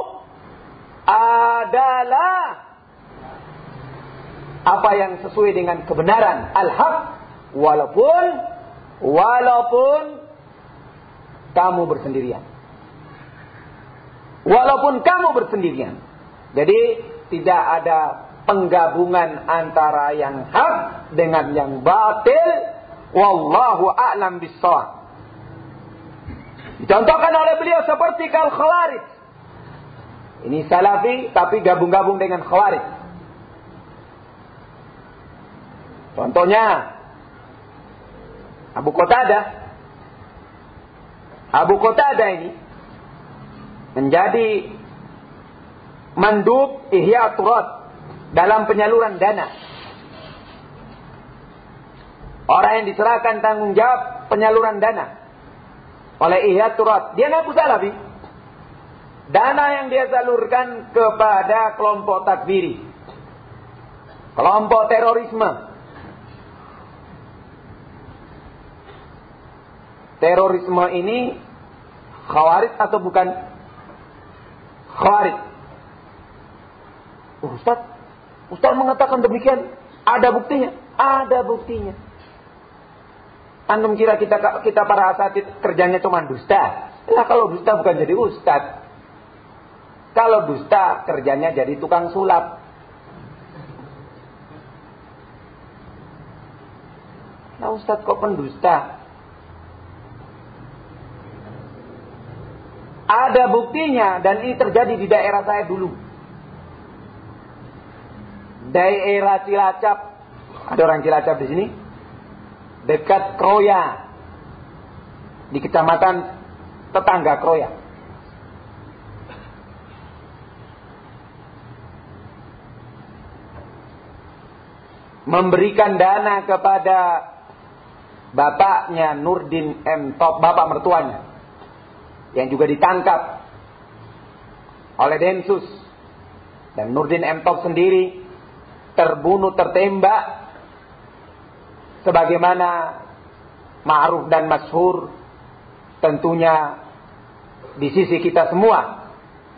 S1: adalah apa yang sesuai dengan kebenaran, al-haq, Walaupun kamu bersendirian. Walaupun kamu bersendirian. Jadi tidak ada penggabungan antara yang hak dengan yang batil. Wallahu a'lam bissawab. Dicontohkan oleh beliau seperti Khawarij. Ini Salafi tapi gabung-gabung dengan Khawarij. Contohnya Abu Qatadah ini menjadi mandub Ihya Turat dalam penyaluran dana. Orang yang diserahkan tanggung jawab penyaluran dana oleh Ihya Turat, dia ngaku Salafi. Dana yang dia salurkan kepada kelompok takfiri, kelompok terorisme. Terorisme ini Khawarij atau bukan? Khawarij. Ustaz mengatakan demikian. Ada buktinya? Ada buktinya. Antum kira kita para asatid kerjanya cuma dusta? Nah, kalau dusta bukan jadi ustaz. Kalau dusta kerjanya jadi tukang sulap. Nah, ustaz kok pendusta? Ada buktinya dan ini terjadi di daerah saya dulu. Daerah Cilacap. Ada orang Cilacap di sini? Dekat Kroya. Di kecamatan tetangga Kroya. Memberikan dana kepada bapaknya Nurdin M. Top, bapak mertuanya. Yang juga ditangkap oleh Densus. Dan Nurdin M. Top sendiri terbunuh, tertembak. Sebagaimana ma'ruf dan masyhur tentunya di sisi kita semua.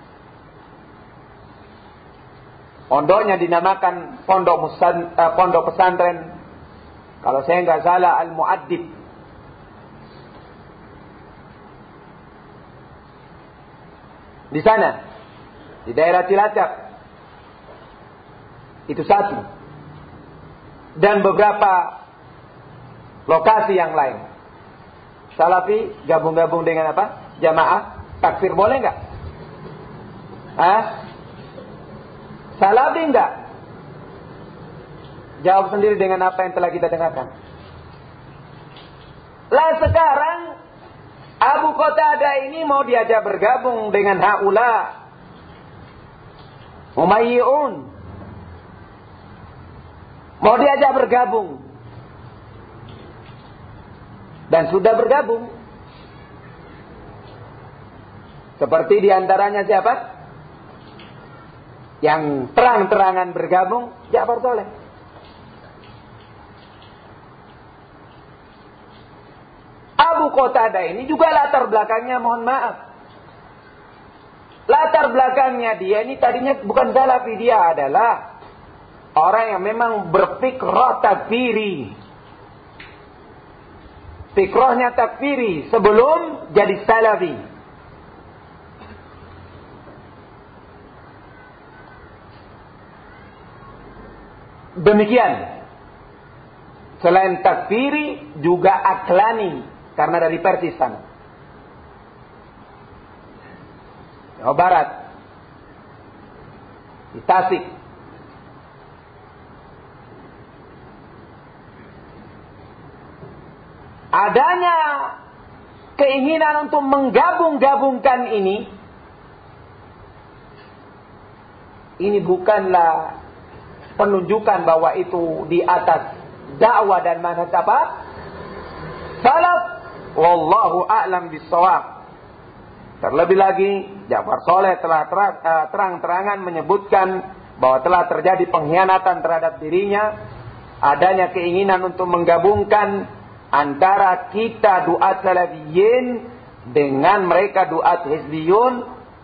S1: Pondoknya dinamakan pondok pesantren, kalau saya nggak salah, Al-Mu'addib. Di sana, di daerah Cilacap. Itu satu. Dan beberapa lokasi yang lain. Salafi gabung-gabung dengan apa? Jamaah takfir boleh nggak? Salafi enggak? Jawab sendiri dengan apa yang telah kita dengarkan. Lah sekarang Abu Qatadah ini mau diajak bergabung dengan haula Umayyun. Mau diajak bergabung. Dan sudah bergabung. Seperti diantaranya siapa? Yang terang-terangan bergabung, Ja'far Saleh. Abu Qatadah ini juga latar belakangnya, mohon maaf. Latar belakangnya dia ini tadinya bukan Salafi, dia adalah orang yang memang berfikrah takfiri. Fikrahnya takfiri sebelum jadi Salafi. Demikian. Selain takfiri juga aklani, karena dari Persis sana. Jawa Barat. Di Tasik. Adanya keinginan untuk menggabung-gabungkan ini bukanlah penunjukan bahwa itu di atas dakwah dan manhaj apa? Salaf. Wallahu a'lam bissawab. Terlebih lagi Ja'far Saleh telah terang-terangan menyebutkan bahwa telah terjadi pengkhianatan terhadap dirinya, adanya keinginan untuk menggabungkan antara kita duat salafiyin dengan mereka duat hizbiyun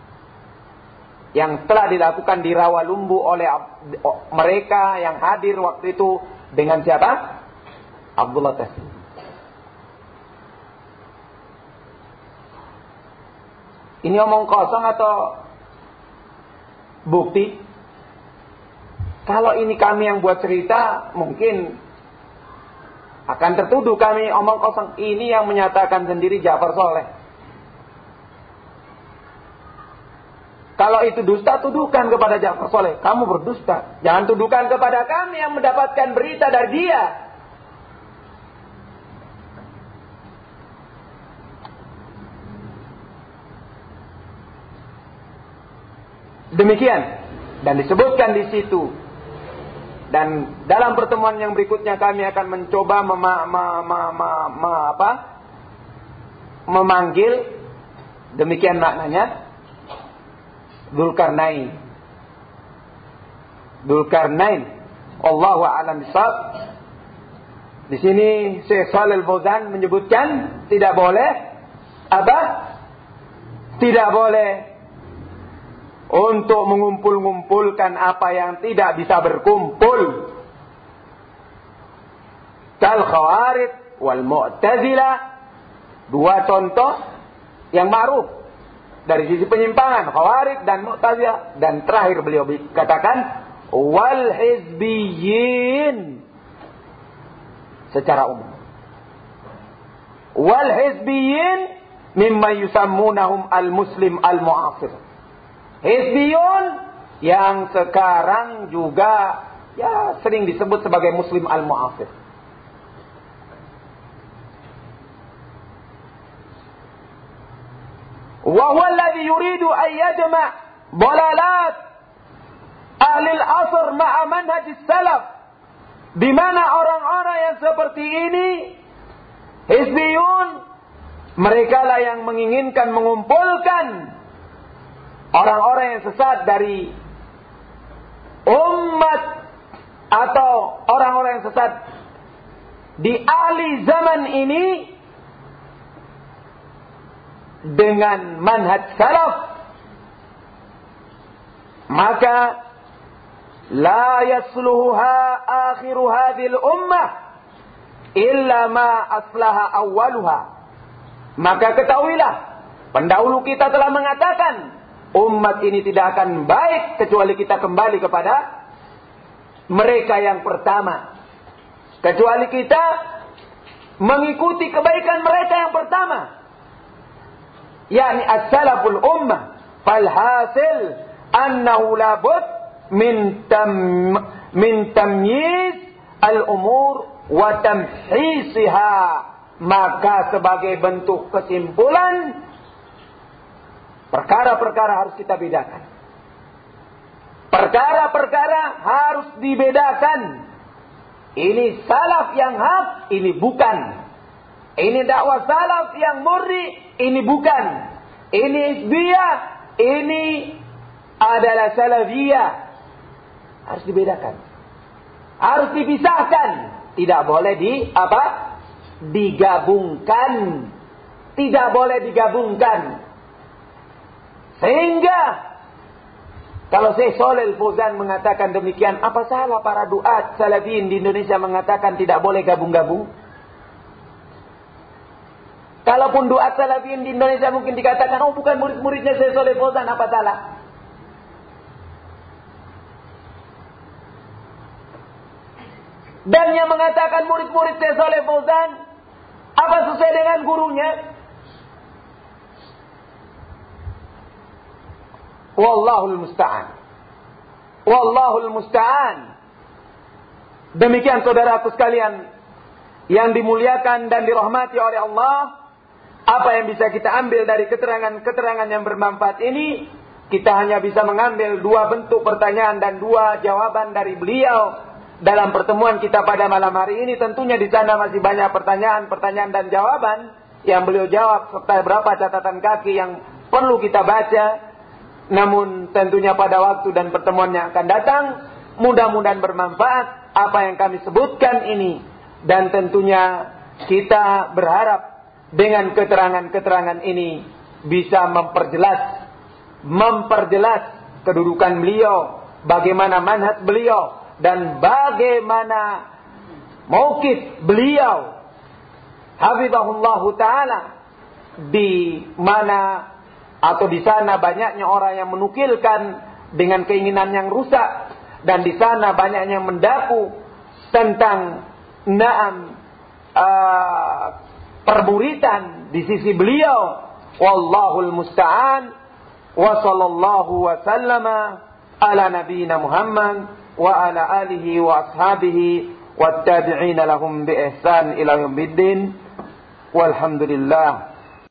S1: yang telah dilakukan di Rawalumbu oleh mereka yang hadir waktu itu dengan siapa? Abdullah Taslim. Ini omong kosong atau bukti? Kalau ini kami yang buat cerita, mungkin akan tertuduh kami omong kosong. Ini yang menyatakan sendiri Ja'far Saleh. Kalau itu dusta, tuduhkan kepada Ja'far Saleh. Kamu berdusta. Jangan tuduhkan kepada kami yang mendapatkan berita dari dia. Demikian. Dan disebutkan di situ. Dan dalam pertemuan yang berikutnya kami akan mencoba memanggil, demikian maknanya, Dzulkarnain. Allahu a'lam bishawab. Di sini Syekh Shalih Al-Fauzan menyebutkan tidak boleh tidak boleh untuk mengumpul-ngumpulkan apa yang tidak bisa berkumpul. Kal Khawarij wal Mu'tazilah. Dua contoh yang ma'ruf dari sisi penyimpangan, Khawarij dan Mu'tazilah. Dan terakhir beliau katakan wal hizbiyyin secara umum. Wal hizbiyyin mimma yusammunahum al-muslim al-mu'asir. Hizbiyun yang sekarang juga sering disebut sebagai muslim al-mu'asir. Wa huwa alladhi yuridu an yajma' dalalat ahli al-asr ma'a manhaj as-salaf. Di mana orang-orang yang seperti ini, hizbiyun, mereka lah yang menginginkan mengumpulkan orang-orang yang sesat dari umat atau orang-orang yang sesat di ahli zaman ini dengan manhaj salaf, maka la yasluha akhiru hadhil ummah illa ma aslaha awwaluha. Maka ketahuilah, pendahulu kita telah mengatakan umat ini tidak akan baik kecuali kita kembali kepada mereka yang pertama. Kecuali kita mengikuti kebaikan mereka yang pertama, yakni as-salaful ummah. Falhasil annahu labud min tamyiz al-umur wa tamhisiha. Maka sebagai bentuk kesimpulan, perkara-perkara harus kita bedakan. Perkara-perkara harus dibedakan. Ini salaf yang hak, ini bukan. Ini dakwah salaf yang murni, ini bukan. Ini hizbiyah, ini adalah salafiyah. Harus dibedakan. Harus dipisahkan. Tidak boleh digabungkan. Tidak boleh digabungkan. Sehingga kalau Syekh Shalih Al-Fauzan mengatakan demikian, apa salah para duat salafiyin di Indonesia mengatakan tidak boleh gabung-gabung? Kalaupun duat salafiyin di Indonesia mungkin dikatakan, oh bukan murid-muridnya Syekh Shalih Al-Fauzan, apa salah? Dan yang mengatakan murid-murid Syekh Shalih Al-Fauzan, apa sesuai dengan gurunya? Wallahul musta'an. Wallahul musta'an. Demikian saudaraku sekalian yang dimuliakan dan dirahmati oleh Allah, apa yang bisa kita ambil dari keterangan-keterangan yang bermanfaat ini? Kita hanya bisa mengambil dua bentuk pertanyaan dan dua jawaban dari beliau dalam pertemuan kita pada malam hari ini. Tentunya di sana masih banyak pertanyaan dan jawaban yang beliau jawab, serta beberapa catatan kaki yang perlu kita baca. Namun tentunya pada waktu dan pertemuan yang akan datang, mudah-mudahan bermanfaat apa yang kami sebutkan ini. Dan tentunya kita berharap dengan keterangan-keterangan ini bisa memperjelas kedudukan beliau, bagaimana manhaj beliau, dan bagaimana mauqif beliau hafizahullahu taala, di mana atau di sana banyaknya orang yang menukilkan dengan keinginan yang rusak, dan di sana banyaknya yang mendaku tentang permuritan di sisi beliau. Wallahul musta'an. Wa sallallahu wa sallama ala nabiyyina Muhammad wa ala alihi wa ashabihi wattabi'ina lahum bi ihsan ila yaumiddin. Walhamdulillah.